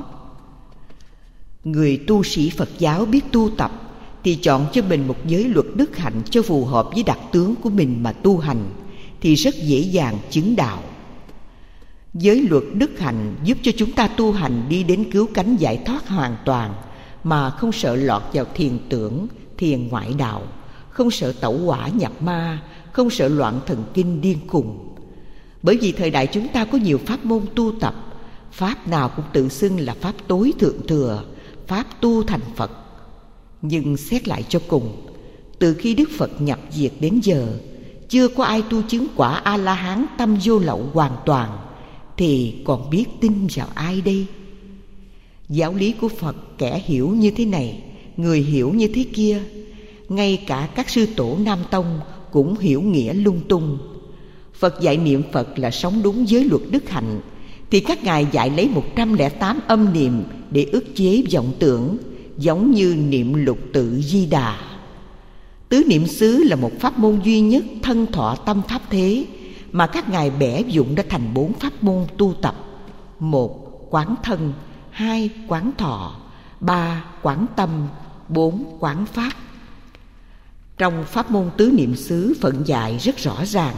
Người tu sĩ Phật giáo biết tu tập thì chọn cho mình một giới luật đức hạnh cho phù hợp với đặc tướng của mình mà tu hành, thì rất dễ dàng chứng đạo. Giới luật đức hạnh giúp cho chúng ta tu hành đi đến cứu cánh giải thoát hoàn toàn, mà không sợ lọt vào thiền tưởng, thiền ngoại đạo, không sợ tẩu hỏa nhập ma, không sợ loạn thần kinh điên khùng. Bởi vì thời đại chúng ta có nhiều pháp môn tu tập, pháp nào cũng tự xưng là pháp tối thượng thừa, pháp tu thành Phật. Nhưng xét lại cho cùng, từ khi Đức Phật nhập diệt đến giờ, chưa có ai tu chứng quả A-la-hán tâm vô lậu hoàn toàn, thì còn biết tin vào ai đây? Giáo lý của Phật kẻ hiểu như thế này, người hiểu như thế kia. Ngay cả các sư tổ Nam Tông cũng hiểu nghĩa lung tung. Phật dạy niệm Phật là sống đúng giới luật đức hạnh, thì các ngài dạy lấy 108 âm niệm để ức chế vọng tưởng, giống như niệm lục tự Di Đà. Tứ niệm xứ là một pháp môn duy nhất thân thọ tâm pháp thế mà các ngài bẻ dụng đã thành 4 pháp môn tu tập. 1. Quán thân. 2. Quán thọ. 3. Quán tâm. 4. Quán pháp. Trong pháp môn tứ niệm xứ Phật dạy rất rõ ràng: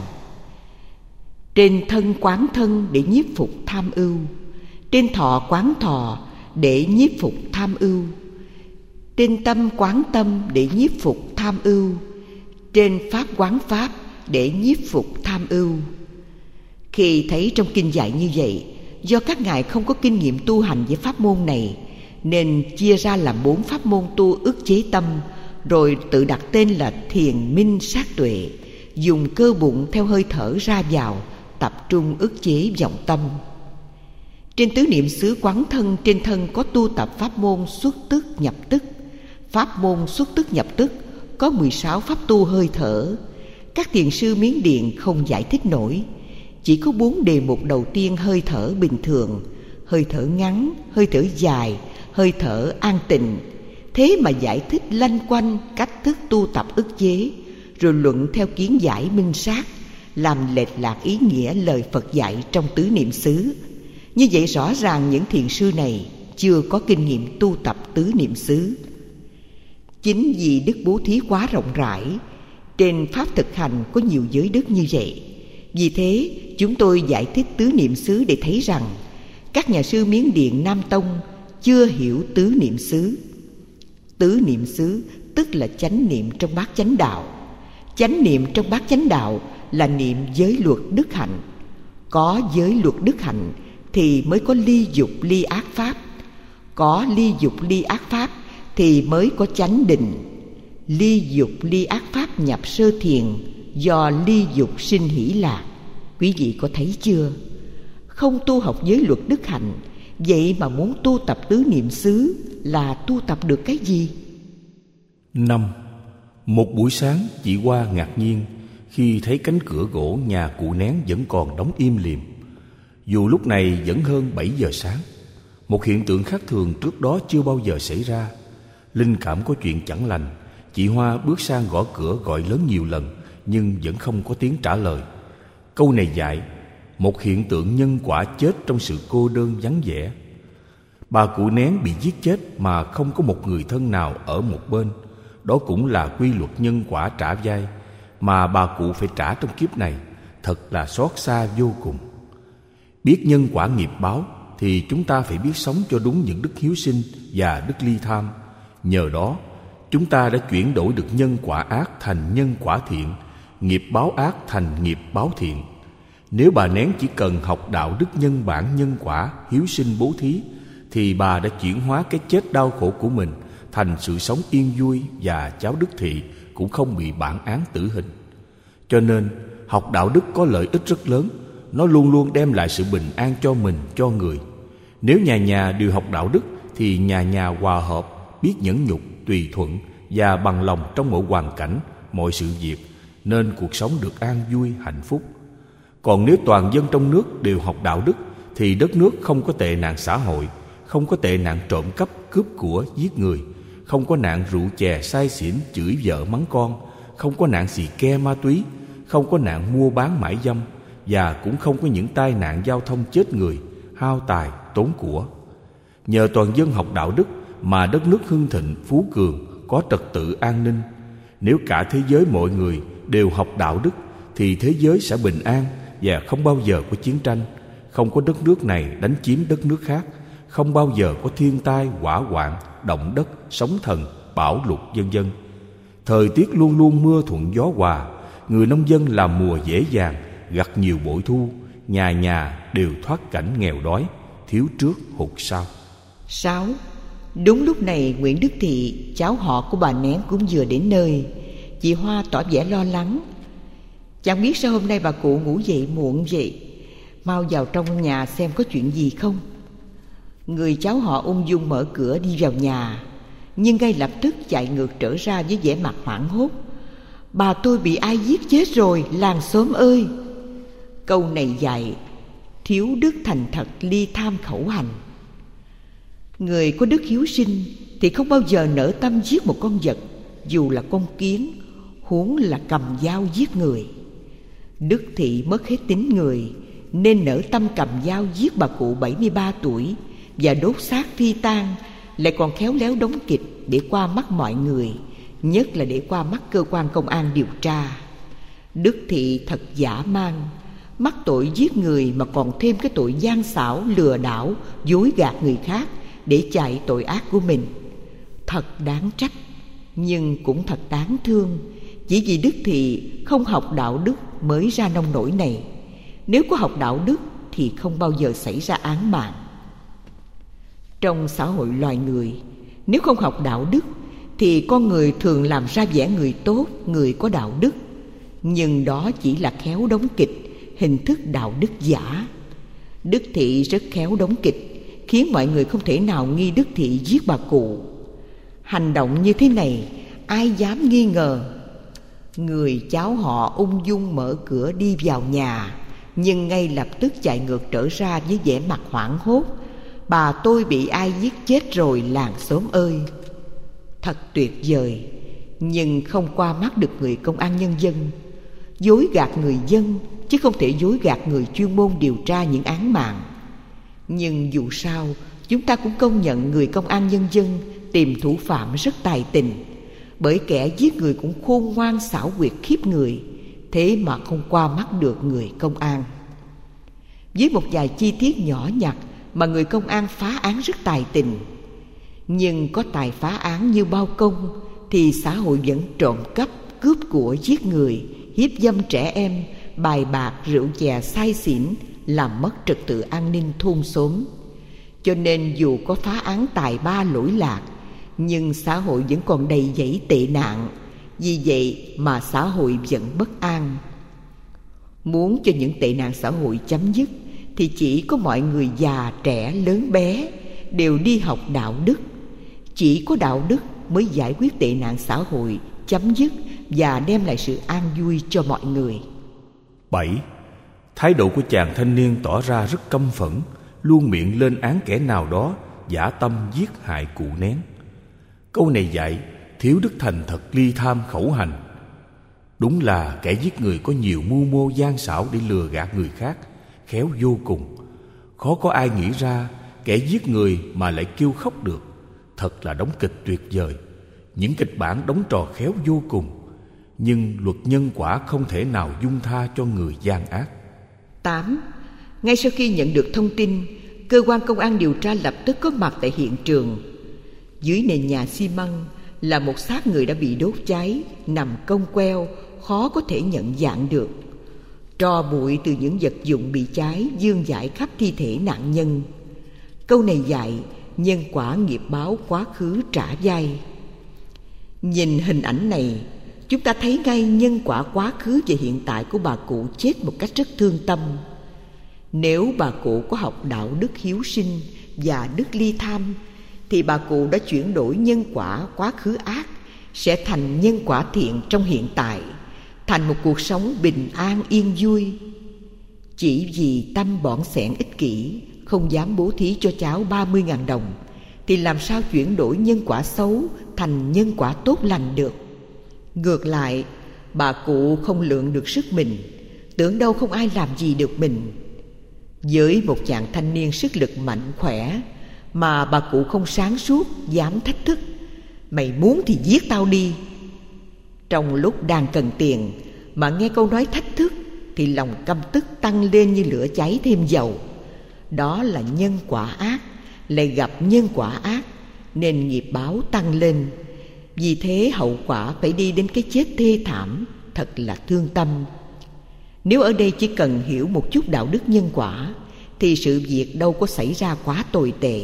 trên thân quán thân để nhiếp phục tham ưu, trên thọ quán thọ để nhiếp phục tham ưu, trên tâm quán tâm để nhiếp phục tham ưu, trên pháp quán pháp để nhiếp phục tham ưu. Khi thấy trong kinh dạy như vậy, do các ngài không có kinh nghiệm tu hành với pháp môn này, nên chia ra làm 4 pháp môn tu ức chế tâm, rồi tự đặt tên là thiền minh sát tuệ, dùng cơ bụng theo hơi thở ra vào, tập trung ức chế vọng tâm. Trên tứ niệm xứ quán thân, trên thân có tu tập pháp môn xuất tức nhập tức. Pháp môn xuất tức nhập tức có 16 pháp tu hơi thở. Các thiền sư Miến Điện không giải thích nổi. Chỉ có 4 đề mục đầu tiên hơi thở bình thường, hơi thở ngắn, hơi thở dài, hơi thở an tịnh. Thế mà giải thích lanh quanh cách thức tu tập ức chế, rồi luận theo kiến giải minh sát, làm lệch lạc ý nghĩa lời Phật dạy trong tứ niệm xứ. Như vậy rõ ràng những thiền sư này chưa có kinh nghiệm tu tập tứ niệm xứ. Chính vì đức bố thí quá rộng rãi, trên pháp thực hành có nhiều giới đức như vậy. Vì thế chúng tôi giải thích tứ niệm xứ để thấy rằng các nhà sư Miến Điện Nam Tông chưa hiểu tứ niệm xứ. Tứ niệm xứ tức là chánh niệm trong bát chánh đạo. Chánh niệm trong bát chánh đạo là niệm giới luật đức hạnh. Có giới luật đức hạnh thì mới có ly dục ly ác pháp. Có ly dục ly ác pháp thì mới có chánh định. Ly dục ly ác pháp nhập sơ thiền, do ly dục sinh hỷ lạc. Quý vị có thấy chưa? Không tu học giới luật đức hạnh, vậy mà muốn tu tập tứ niệm xứ là tu tập được cái gì? 5. Một buổi sáng, chị Hoa ngạc nhiên khi thấy cánh cửa gỗ nhà cụ Nén vẫn còn đóng im lìm, dù lúc này vẫn hơn 7 giờ sáng. Một hiện tượng khác thường trước đó chưa bao giờ xảy ra. Linh cảm có chuyện chẳng lành, chị Hoa bước sang gõ cửa gọi lớn nhiều lần, nhưng vẫn không có tiếng trả lời. Câu này dạy một hiện tượng nhân quả chết trong sự cô đơn vắng vẻ. Bà cụ Nén bị giết chết mà không có một người thân nào ở một bên. Đó cũng là quy luật nhân quả trả vai mà bà cụ phải trả trong kiếp này. Thật là xót xa vô cùng. Biết nhân quả nghiệp báo thì chúng ta phải biết sống cho đúng những đức hiếu sinh và đức ly tham. Nhờ đó chúng ta đã chuyển đổi được nhân quả ác thành nhân quả thiện, nghiệp báo ác thành nghiệp báo thiện. Nếu bà Nén chỉ cần học đạo đức nhân bản nhân quả, hiếu sinh bố thí, thì bà đã chuyển hóa cái chết đau khổ của mình thành sự sống yên vui, và cháu Đức Thị cũng không bị bản án tử hình. Cho nên học đạo đức có lợi ích rất lớn. Nó luôn luôn đem lại sự bình an cho mình, cho người. Nếu nhà nhà đều học đạo đức thì nhà nhà hòa hợp, biết nhẫn nhục, tùy thuận và bằng lòng trong mọi hoàn cảnh, mọi sự việc, nên cuộc sống được an vui, hạnh phúc. Còn nếu toàn dân trong nước đều học đạo đức thì đất nước không có tệ nạn xã hội, không có tệ nạn trộm cắp, cướp của, giết người, không có nạn rượu chè say xỉn, chửi vợ mắng con, không có nạn xì ke ma túy, không có nạn mua bán mại dâm, và cũng không có những tai nạn giao thông chết người, hao tài, tốn của. Nhờ toàn dân học đạo đức mà đất nước hưng thịnh, phú cường, có trật tự an ninh. Nếu cả thế giới mọi người đều học đạo đức thì thế giới sẽ bình an và không bao giờ có chiến tranh, không có đất nước này đánh chiếm đất nước khác, không bao giờ có thiên tai, hỏa hoạn, động đất, sóng thần, bão lụt vân vân. Thời tiết luôn luôn mưa thuận gió hòa, người nông dân làm mùa dễ dàng, gặt nhiều bội thu, nhà nhà đều thoát cảnh nghèo đói, thiếu trước hụt sau. 6. Đúng lúc này Nguyễn Đức Thị, cháu họ của bà Nén cũng vừa đến nơi. Chị Hoa tỏ vẻ lo lắng. Chẳng biết sao hôm nay bà cụ ngủ dậy muộn vậy, mau vào trong nhà xem có chuyện gì không. Người cháu họ ung dung mở cửa đi vào nhà, nhưng ngay lập tức chạy ngược trở ra với vẻ mặt hoảng hốt. Bà tôi bị ai giết chết rồi, làng xóm ơi! Câu này dạy thiếu đức thành thật, ly tham khẩu hành. Người có đức hiếu sinh thì không bao giờ nỡ tâm giết một con vật, dù là con kiến, huống là cầm dao giết người. Đức Thị mất hết tính người nên nỡ tâm cầm dao giết bà cụ 73 tuổi và đốt xác phi tang, lại còn khéo léo đóng kịch để qua mắt mọi người, nhất là để qua mắt cơ quan công an điều tra. Đức Thị thật dã man, mắc tội giết người mà còn thêm cái tội gian xảo, lừa đảo, dối gạt người khác để chạy tội ác của mình. Thật đáng trách, nhưng cũng thật đáng thương. Chỉ vì Đức Thị không học đạo đức mới ra nông nỗi này. Nếu có học đạo đức thì không bao giờ xảy ra án mạng. Trong xã hội loài người, nếu không học đạo đức thì con người thường làm ra vẻ người tốt, người có đạo đức. Nhưng đó chỉ là khéo đóng kịch, hình thức đạo đức giả. Đức Thị rất khéo đóng kịch, khiến mọi người không thể nào nghi Đức Thị giết bà cụ. Hành động như thế này, ai dám nghi ngờ? Người cháu họ ung dung mở cửa đi vào nhà, nhưng ngay lập tức chạy ngược trở ra với vẻ mặt hoảng hốt. Bà tôi bị ai giết chết rồi làng xóm ơi! Thật tuyệt vời, nhưng không qua mắt được người công an nhân dân. Dối gạt người dân, chứ không thể dối gạt người chuyên môn điều tra những án mạng. Nhưng dù sao, chúng ta cũng công nhận người công an nhân dân tìm thủ phạm rất tài tình, bởi kẻ giết người cũng khôn ngoan xảo quyệt khiếp người, thế mà không qua mắt được người công an. Với một vài chi tiết nhỏ nhặt mà người công an phá án rất tài tình. Nhưng có tài phá án như bao công thì xã hội vẫn trộm cắp, cướp của, giết người, hiếp dâm trẻ em, bài bạc, rượu chè say xỉn, làm mất trật tự an ninh thôn xóm. Cho nên dù có phá án tài ba lỗi lạc, nhưng xã hội vẫn còn đầy dẫy tệ nạn. Vì vậy mà xã hội vẫn bất an. Muốn cho những tệ nạn xã hội chấm dứt thì chỉ có mọi người già trẻ lớn bé đều đi học đạo đức. Chỉ có đạo đức mới giải quyết tệ nạn xã hội, chấm dứt và đem lại sự an vui cho mọi người. 7. Thái độ của chàng thanh niên tỏ ra rất căm phẫn, luôn miệng lên án kẻ nào đó dã tâm giết hại cụ nén. Câu này dạy thiếu đức thành thật ly tham khẩu hành. Đúng là kẻ giết người có nhiều mưu mô gian xảo để lừa gạt người khác, khéo vô cùng. Khó có ai nghĩ ra kẻ giết người mà lại kêu khóc được. Thật là đóng kịch tuyệt vời. Những kịch bản đóng trò khéo vô cùng. Nhưng luật nhân quả không thể nào dung tha cho người gian ác. 8. Ngay sau khi nhận được thông tin, cơ quan công an điều tra lập tức có mặt tại hiện trường. Dưới nền nhà xi măng là một xác người đã bị đốt cháy, nằm cong queo, khó có thể nhận dạng được. Tro bụi từ những vật dụng bị cháy vương vãi khắp thi thể nạn nhân. Câu này dạy nhân quả nghiệp báo quá khứ trả vai. Nhìn hình ảnh này, chúng ta thấy ngay nhân quả quá khứ và hiện tại của bà cụ chết một cách rất thương tâm. Nếu bà cụ có học đạo đức hiếu sinh và đức ly tham, thì bà cụ đã chuyển đổi nhân quả quá khứ ác sẽ thành nhân quả thiện trong hiện tại, thành một cuộc sống bình an yên vui. Chỉ vì tâm bỏn xẻn ích kỷ, không dám bố thí cho cháu 30.000 đồng, thì làm sao chuyển đổi nhân quả xấu thành nhân quả tốt lành được? Ngược lại, bà cụ không lượng được sức mình, tưởng đâu không ai làm gì được mình. Với một chàng thanh niên sức lực mạnh khỏe mà bà cụ không sáng suốt, dám thách thức: "Mày muốn thì giết tao đi." Trong lúc đang cần tiền mà nghe câu nói thách thức thì lòng căm tức tăng lên như lửa cháy thêm dầu. Đó là nhân quả ác lại gặp nhân quả ác, nên nghiệp báo tăng lên. Vì thế hậu quả phải đi đến cái chết thê thảm, thật là thương tâm. Nếu ở đây chỉ cần hiểu một chút đạo đức nhân quả thì sự việc đâu có xảy ra quá tồi tệ.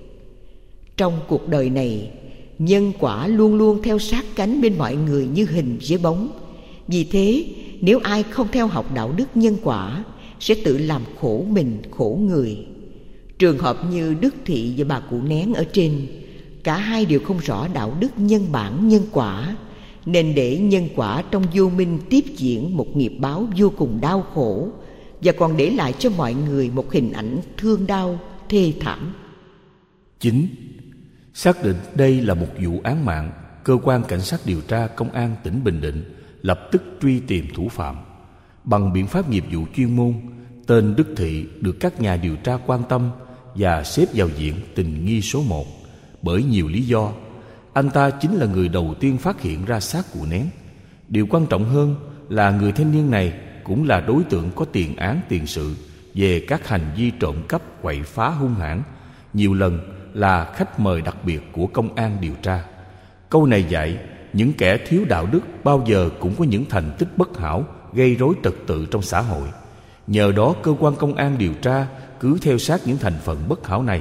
Trong cuộc đời này, nhân quả luôn luôn theo sát cánh bên mọi người như hình với bóng. Vì thế, nếu ai không theo học đạo đức nhân quả sẽ tự làm khổ mình, khổ người. Trường hợp như Đức Thị và bà cụ Nén ở trên, cả hai đều không rõ đạo đức nhân bản nhân quả, nên để nhân quả trong vô minh tiếp diễn một nghiệp báo vô cùng đau khổ, và còn để lại cho mọi người một hình ảnh thương đau, thê thảm. 9. Xác định đây là một vụ án mạng, cơ quan cảnh sát điều tra công an tỉnh Bình Định lập tức truy tìm thủ phạm. Bằng biện pháp nghiệp vụ chuyên môn, tên Đức Thị được các nhà điều tra quan tâm và xếp vào diện tình nghi số 1. Bởi nhiều lý do, anh ta chính là người đầu tiên phát hiện ra xác cụ Nén. Điều quan trọng hơn là người thanh niên này cũng là đối tượng có tiền án tiền sự về các hành vi trộm cắp, quậy phá hung hãn, nhiều lần là khách mời đặc biệt của công an điều tra. Câu này dạy những kẻ thiếu đạo đức bao giờ cũng có những thành tích bất hảo, gây rối trật tự trong xã hội. Nhờ đó cơ quan công an điều tra cứ theo sát những thành phần bất hảo này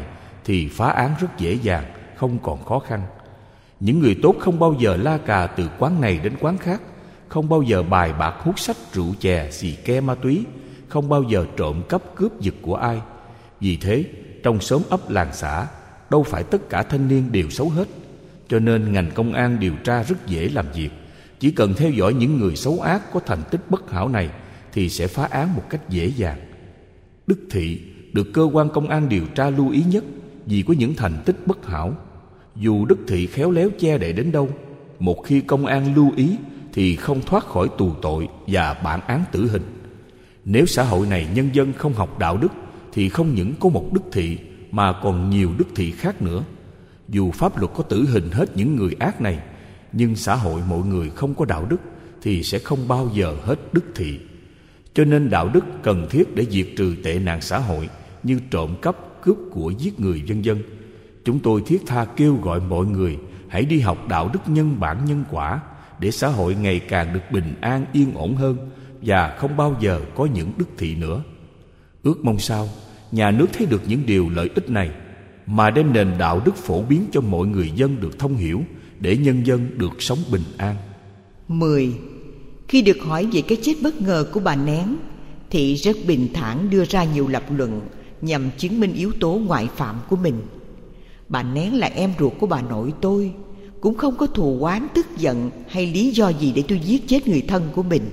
thì phá án rất dễ dàng, không còn khó khăn. Những người tốt không bao giờ la cà từ quán này đến quán khác, không bao giờ bài bạc hút sách, rượu chè, xì ke, ma túy, không bao giờ trộm cắp cướp giật của ai. Vì thế, trong xóm ấp làng xã, đâu phải tất cả thanh niên đều xấu hết. Cho nên ngành công an điều tra rất dễ làm việc. Chỉ cần theo dõi những người xấu ác có thành tích bất hảo này thì sẽ phá án một cách dễ dàng. Đức Thị được cơ quan công an điều tra lưu ý nhất vì có những thành tích bất hảo. Dù Đức Thị khéo léo che đậy đến đâu, một khi công an lưu ý thì không thoát khỏi tù tội và bản án tử hình. Nếu xã hội này nhân dân không học đạo đức thì không những có một Đức Thị mà còn nhiều Đức Thị khác nữa. Dù pháp luật có tử hình hết những người ác này, nhưng xã hội mọi người không có đạo đức thì sẽ không bao giờ hết Đức Thị. Cho nên đạo đức cần thiết để diệt trừ tệ nạn xã hội như trộm cắp, cướp của, giết người vân vân. Chúng tôi thiết tha kêu gọi mọi người hãy đi học đạo đức nhân bản nhân quả để xã hội ngày càng được bình an yên ổn hơn và không bao giờ có những Đức Thị nữa. Ước mong sao nhà nước thấy được những điều lợi ích này mà đem nền đạo đức phổ biến cho mọi người dân được thông hiểu để nhân dân được sống bình an. 10. Khi được hỏi về cái chết bất ngờ của bà Nén, Thị rất bình thản đưa ra nhiều lập luận nhằm chứng minh yếu tố ngoại phạm của mình. Bà Nén là em ruột của bà nội tôi, cũng không có thù oán, tức giận hay lý do gì để tôi giết chết người thân của mình.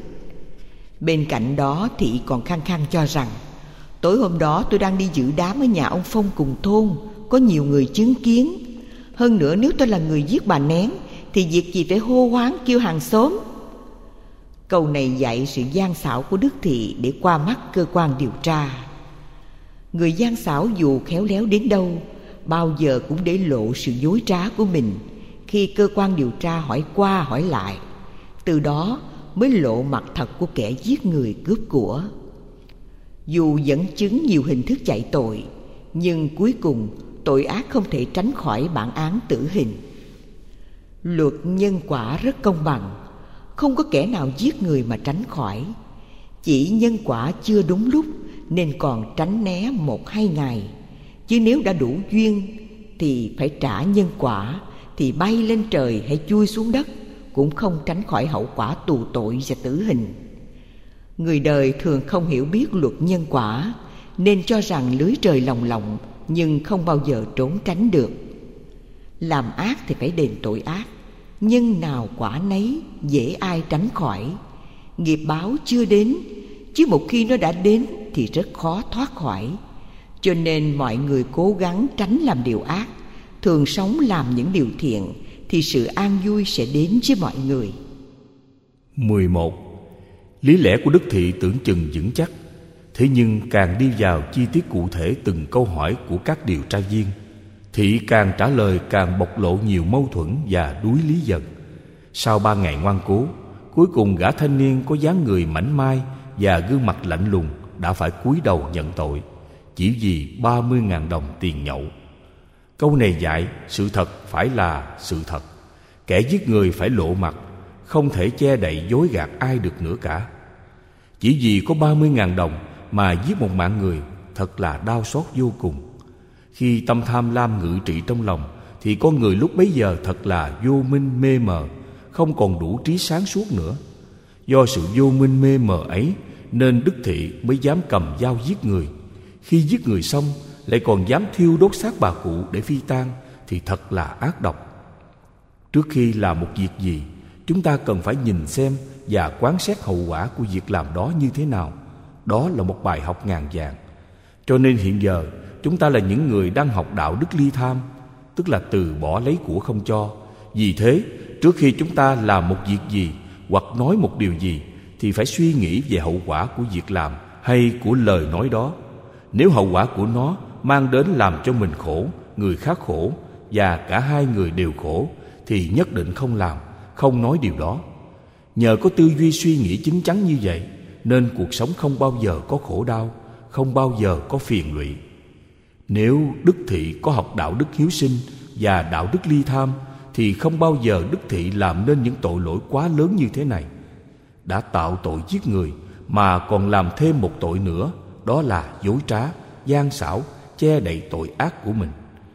Bên cạnh đó, Thị còn khăng khăng cho rằng tối hôm đó tôi đang đi dự đám ở nhà ông Phong cùng thôn, có nhiều người chứng kiến. Hơn nữa, nếu tôi là người giết bà Nén thì việc gì phải hô hoán kêu hàng xóm. Câu này dạy sự gian xảo của Đức Thị để qua mắt cơ quan điều tra. Người gian xảo dù khéo léo đến đâu, bao giờ cũng để lộ sự dối trá của mình khi cơ quan điều tra hỏi qua hỏi lại. Từ đó mới lộ mặt thật của kẻ giết người cướp của. Dù dẫn chứng nhiều hình thức chạy tội, nhưng cuối cùng tội ác không thể tránh khỏi bản án tử hình. Luật nhân quả rất công bằng, không có kẻ nào giết người mà tránh khỏi. Chỉ nhân quả chưa đúng lúc nên còn tránh né 1-2 ngày. Chứ nếu đã đủ duyên thì phải trả nhân quả, thì bay lên trời hay chui xuống đất cũng không tránh khỏi hậu quả tù tội và tử hình. Người đời thường không hiểu biết luật nhân quả nên cho rằng lưới trời lồng lộng nhưng không bao giờ trốn tránh được. Làm ác thì phải đền tội ác, nhân nào quả nấy, dễ ai tránh khỏi. Nghiệp báo chưa đến, chứ một khi nó đã đến thì rất khó thoát khỏi. Cho nên mọi người cố gắng tránh làm điều ác, thường sống làm những điều thiện thì sự an vui sẽ đến với mọi người. 11. Lý lẽ của Đức Thị tưởng chừng vững chắc, thế nhưng càng đi vào chi tiết cụ thể từng câu hỏi của các điều tra viên, Thị càng trả lời càng bộc lộ nhiều mâu thuẫn và đuối lý dần. Sau 3 ngày ngoan cố, cuối cùng gã thanh niên có dáng người mảnh mai và gương mặt lạnh lùng đã phải cúi đầu nhận tội, chỉ vì 30.000 đồng tiền nhậu. Câu này dạy sự thật phải là sự thật. Kẻ giết người phải lộ mặt, không thể che đậy dối gạt ai được nữa cả. Chỉ vì có 30.000 đồng mà giết một mạng người thật là đau xót vô cùng. Khi tâm tham lam ngự trị trong lòng thì con người lúc bấy giờ thật là vô minh mê mờ, không còn đủ trí sáng suốt nữa. Do sự vô minh mê mờ ấy nên Đức Thị mới dám cầm dao giết người. Khi giết người xong lại còn dám thiêu đốt xác bà cụ để phi tang thì thật là ác độc. Trước khi làm một việc gì, chúng ta cần phải nhìn xem và quán xét hậu quả của việc làm đó như thế nào. Đó là một bài học ngàn vàng. Cho nên hiện giờ chúng ta là những người đang học đạo đức ly tham, tức là từ bỏ lấy của không cho. Vì thế, trước khi chúng ta làm một việc gì hoặc nói một điều gì thì phải suy nghĩ về hậu quả của việc làm hay của lời nói đó. Nếu hậu quả của nó mang đến làm cho mình khổ, người khác khổ và cả hai người đều khổ thì nhất định không làm, không nói điều đó. Nhờ có tư duy suy nghĩ chín chắn như vậy nên cuộc sống không bao giờ có khổ đau, không bao giờ có phiền lụy. Nếu Đức Thị có học đạo đức hiếu sinh và đạo đức ly tham thì không bao giờ Đức Thị làm nên những tội lỗi quá lớn như thế này. Đã tạo tội giết người mà còn làm thêm một tội nữa, đó là dối trá, gian xảo, che đậy tội ác của mình.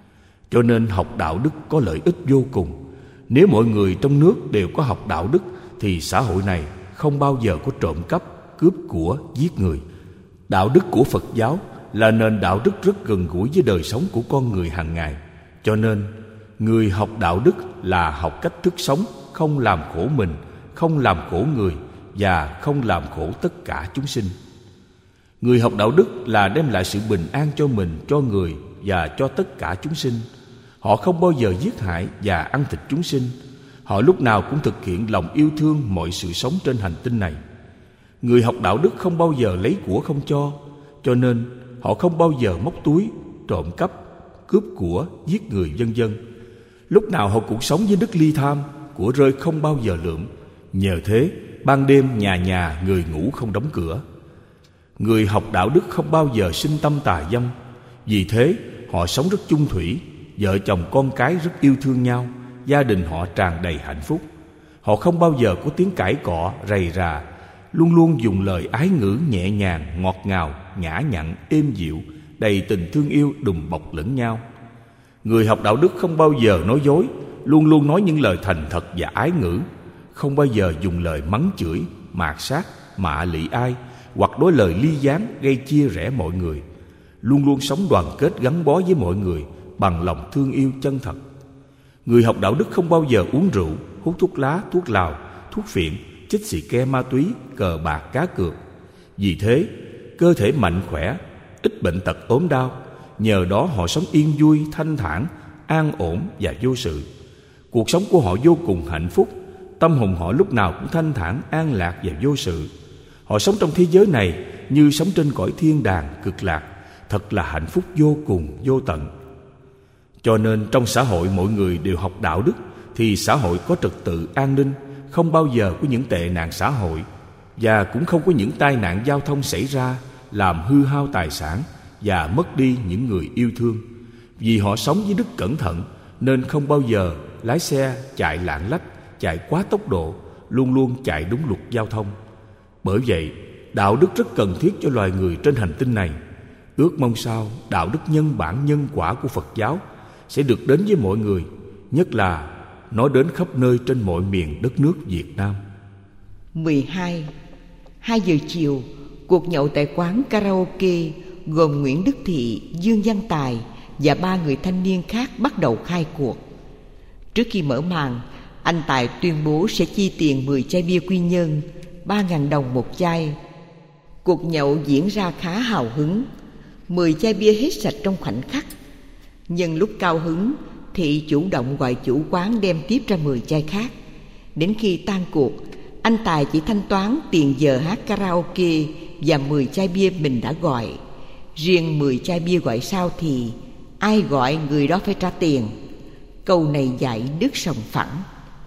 Cho nên học đạo đức có lợi ích vô cùng. Nếu mọi người trong nước đều có học đạo đức thì xã hội này không bao giờ có trộm cắp, cướp của, giết người. Đạo đức của Phật giáo là nền đạo đức rất gần gũi với đời sống của con người hàng ngày. Cho nên người học đạo đức là học cách thức sống, không làm khổ mình, không làm khổ người và không làm khổ tất cả chúng sinh. Người học đạo đức là đem lại sự bình an cho mình, cho người và cho tất cả chúng sinh. Họ không bao giờ giết hại và ăn thịt chúng sinh. Họ lúc nào cũng thực hiện lòng yêu thương mọi sự sống trên hành tinh này. Người học đạo đức không bao giờ lấy của không cho nên họ không bao giờ móc túi, trộm cắp, cướp của, giết người vân vân. Lúc nào họ cũng sống với đức ly tham, của rơi không bao giờ lượm. Nhờ thế, ban đêm nhà nhà người ngủ không đóng cửa. Người học đạo đức không bao giờ sinh tâm tà dâm. Vì thế, họ sống rất chung thủy, vợ chồng con cái rất yêu thương nhau, gia đình họ tràn đầy hạnh phúc. Họ không bao giờ có tiếng cãi cọ, rầy rà, luôn luôn dùng lời ái ngữ nhẹ nhàng, ngọt ngào, nhã nhặn, êm dịu, đầy tình thương yêu đùm bọc lẫn nhau. Người học đạo đức không bao giờ nói dối, luôn luôn nói những lời thành thật và ái ngữ, không bao giờ dùng lời mắng chửi, mạt sát, mạ lị ai, hoặc nói lời ly gián gây chia rẽ mọi người. Luôn luôn sống đoàn kết gắn bó với mọi người bằng lòng thương yêu chân thật. Người học đạo đức không bao giờ uống rượu, hút thuốc lá, thuốc lào, thuốc phiện, chích xì ke ma túy, cờ bạc, cá cược. Vì thế, cơ thể mạnh khỏe, ít bệnh tật ốm đau. Nhờ đó họ sống yên vui, thanh thản, an ổn và vô sự. Cuộc sống của họ vô cùng hạnh phúc. Tâm hồn họ lúc nào cũng thanh thản, an lạc và vô sự. Họ sống trong thế giới này như sống trên cõi thiên đàng cực lạc. Thật là hạnh phúc vô cùng, vô tận. Cho nên trong xã hội mọi người đều học đạo đức thì xã hội có trật tự an ninh, không bao giờ có những tệ nạn xã hội và cũng không có những tai nạn giao thông xảy ra làm hư hao tài sản và mất đi những người yêu thương. Vì họ sống với đức cẩn thận nên không bao giờ lái xe chạy lạng lách, chạy quá tốc độ, luôn luôn chạy đúng luật giao thông. Bởi vậy, đạo đức rất cần thiết cho loài người trên hành tinh này. Ước mong sao đạo đức nhân bản nhân quả của Phật giáo sẽ được đến với mọi người, nhất là nó đến khắp nơi trên mọi miền đất nước Việt Nam. 12. 2 giờ chiều, cuộc nhậu tại quán karaoke gồm Nguyễn Đức Thị, Dương Văn Tài và 3 người thanh niên khác bắt đầu khai cuộc. Trước khi mở màn, anh Tài tuyên bố sẽ chi tiền 10 chai bia Quy Nhơn, 3.000 đồng một chai. Cuộc nhậu diễn ra khá hào hứng. 10 chai bia hết sạch trong khoảnh khắc. Nhân lúc cao hứng, Thị chủ động gọi chủ quán đem tiếp ra 10 chai khác. Đến khi tan cuộc, anh Tài chỉ thanh toán tiền giờ hát karaoke và 10 chai bia mình đã gọi. Riêng 10 chai bia gọi sau thì ai gọi người đó phải trả tiền. Câu này dạy đức sòng phẳng.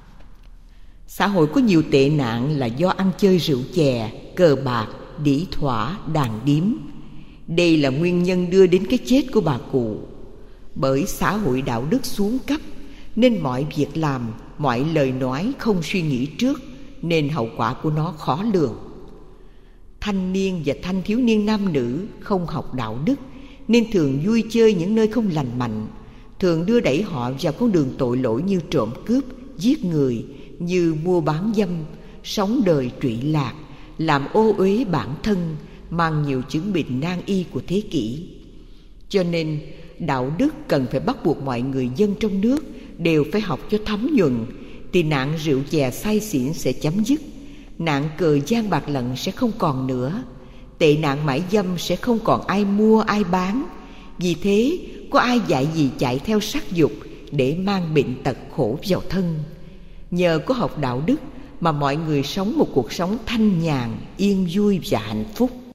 Xã hội có nhiều tệ nạn là do ăn chơi rượu chè, cờ bạc, đĩ thỏa, đàn điếm. Đây là nguyên nhân đưa đến cái chết của bà cụ. Bởi xã hội đạo đức xuống cấp nên mọi việc làm, mọi lời nói không suy nghĩ trước, nên hậu quả của nó khó lường. Thanh niên và thanh thiếu niên nam nữ không học đạo đức nên thường vui chơi những nơi không lành mạnh, thường đưa đẩy họ vào con đường tội lỗi như trộm cướp, giết người, như mua bán dâm, sống đời trụy lạc, làm ô uế bản thân, mang nhiều chứng bệnh nan y của thế kỷ. Cho nên đạo đức cần phải bắt buộc mọi người dân trong nước đều phải học cho thấm nhuần, thì nạn rượu chè say xỉn sẽ chấm dứt, nạn cờ gian bạc lận sẽ không còn nữa, tệ nạn mại dâm sẽ không còn ai mua ai bán. Vì thế có ai dạy gì chạy theo sắc dục để mang bệnh tật khổ vào thân. Nhờ có học đạo đức mà mọi người sống một cuộc sống thanh nhàn, yên vui và hạnh phúc.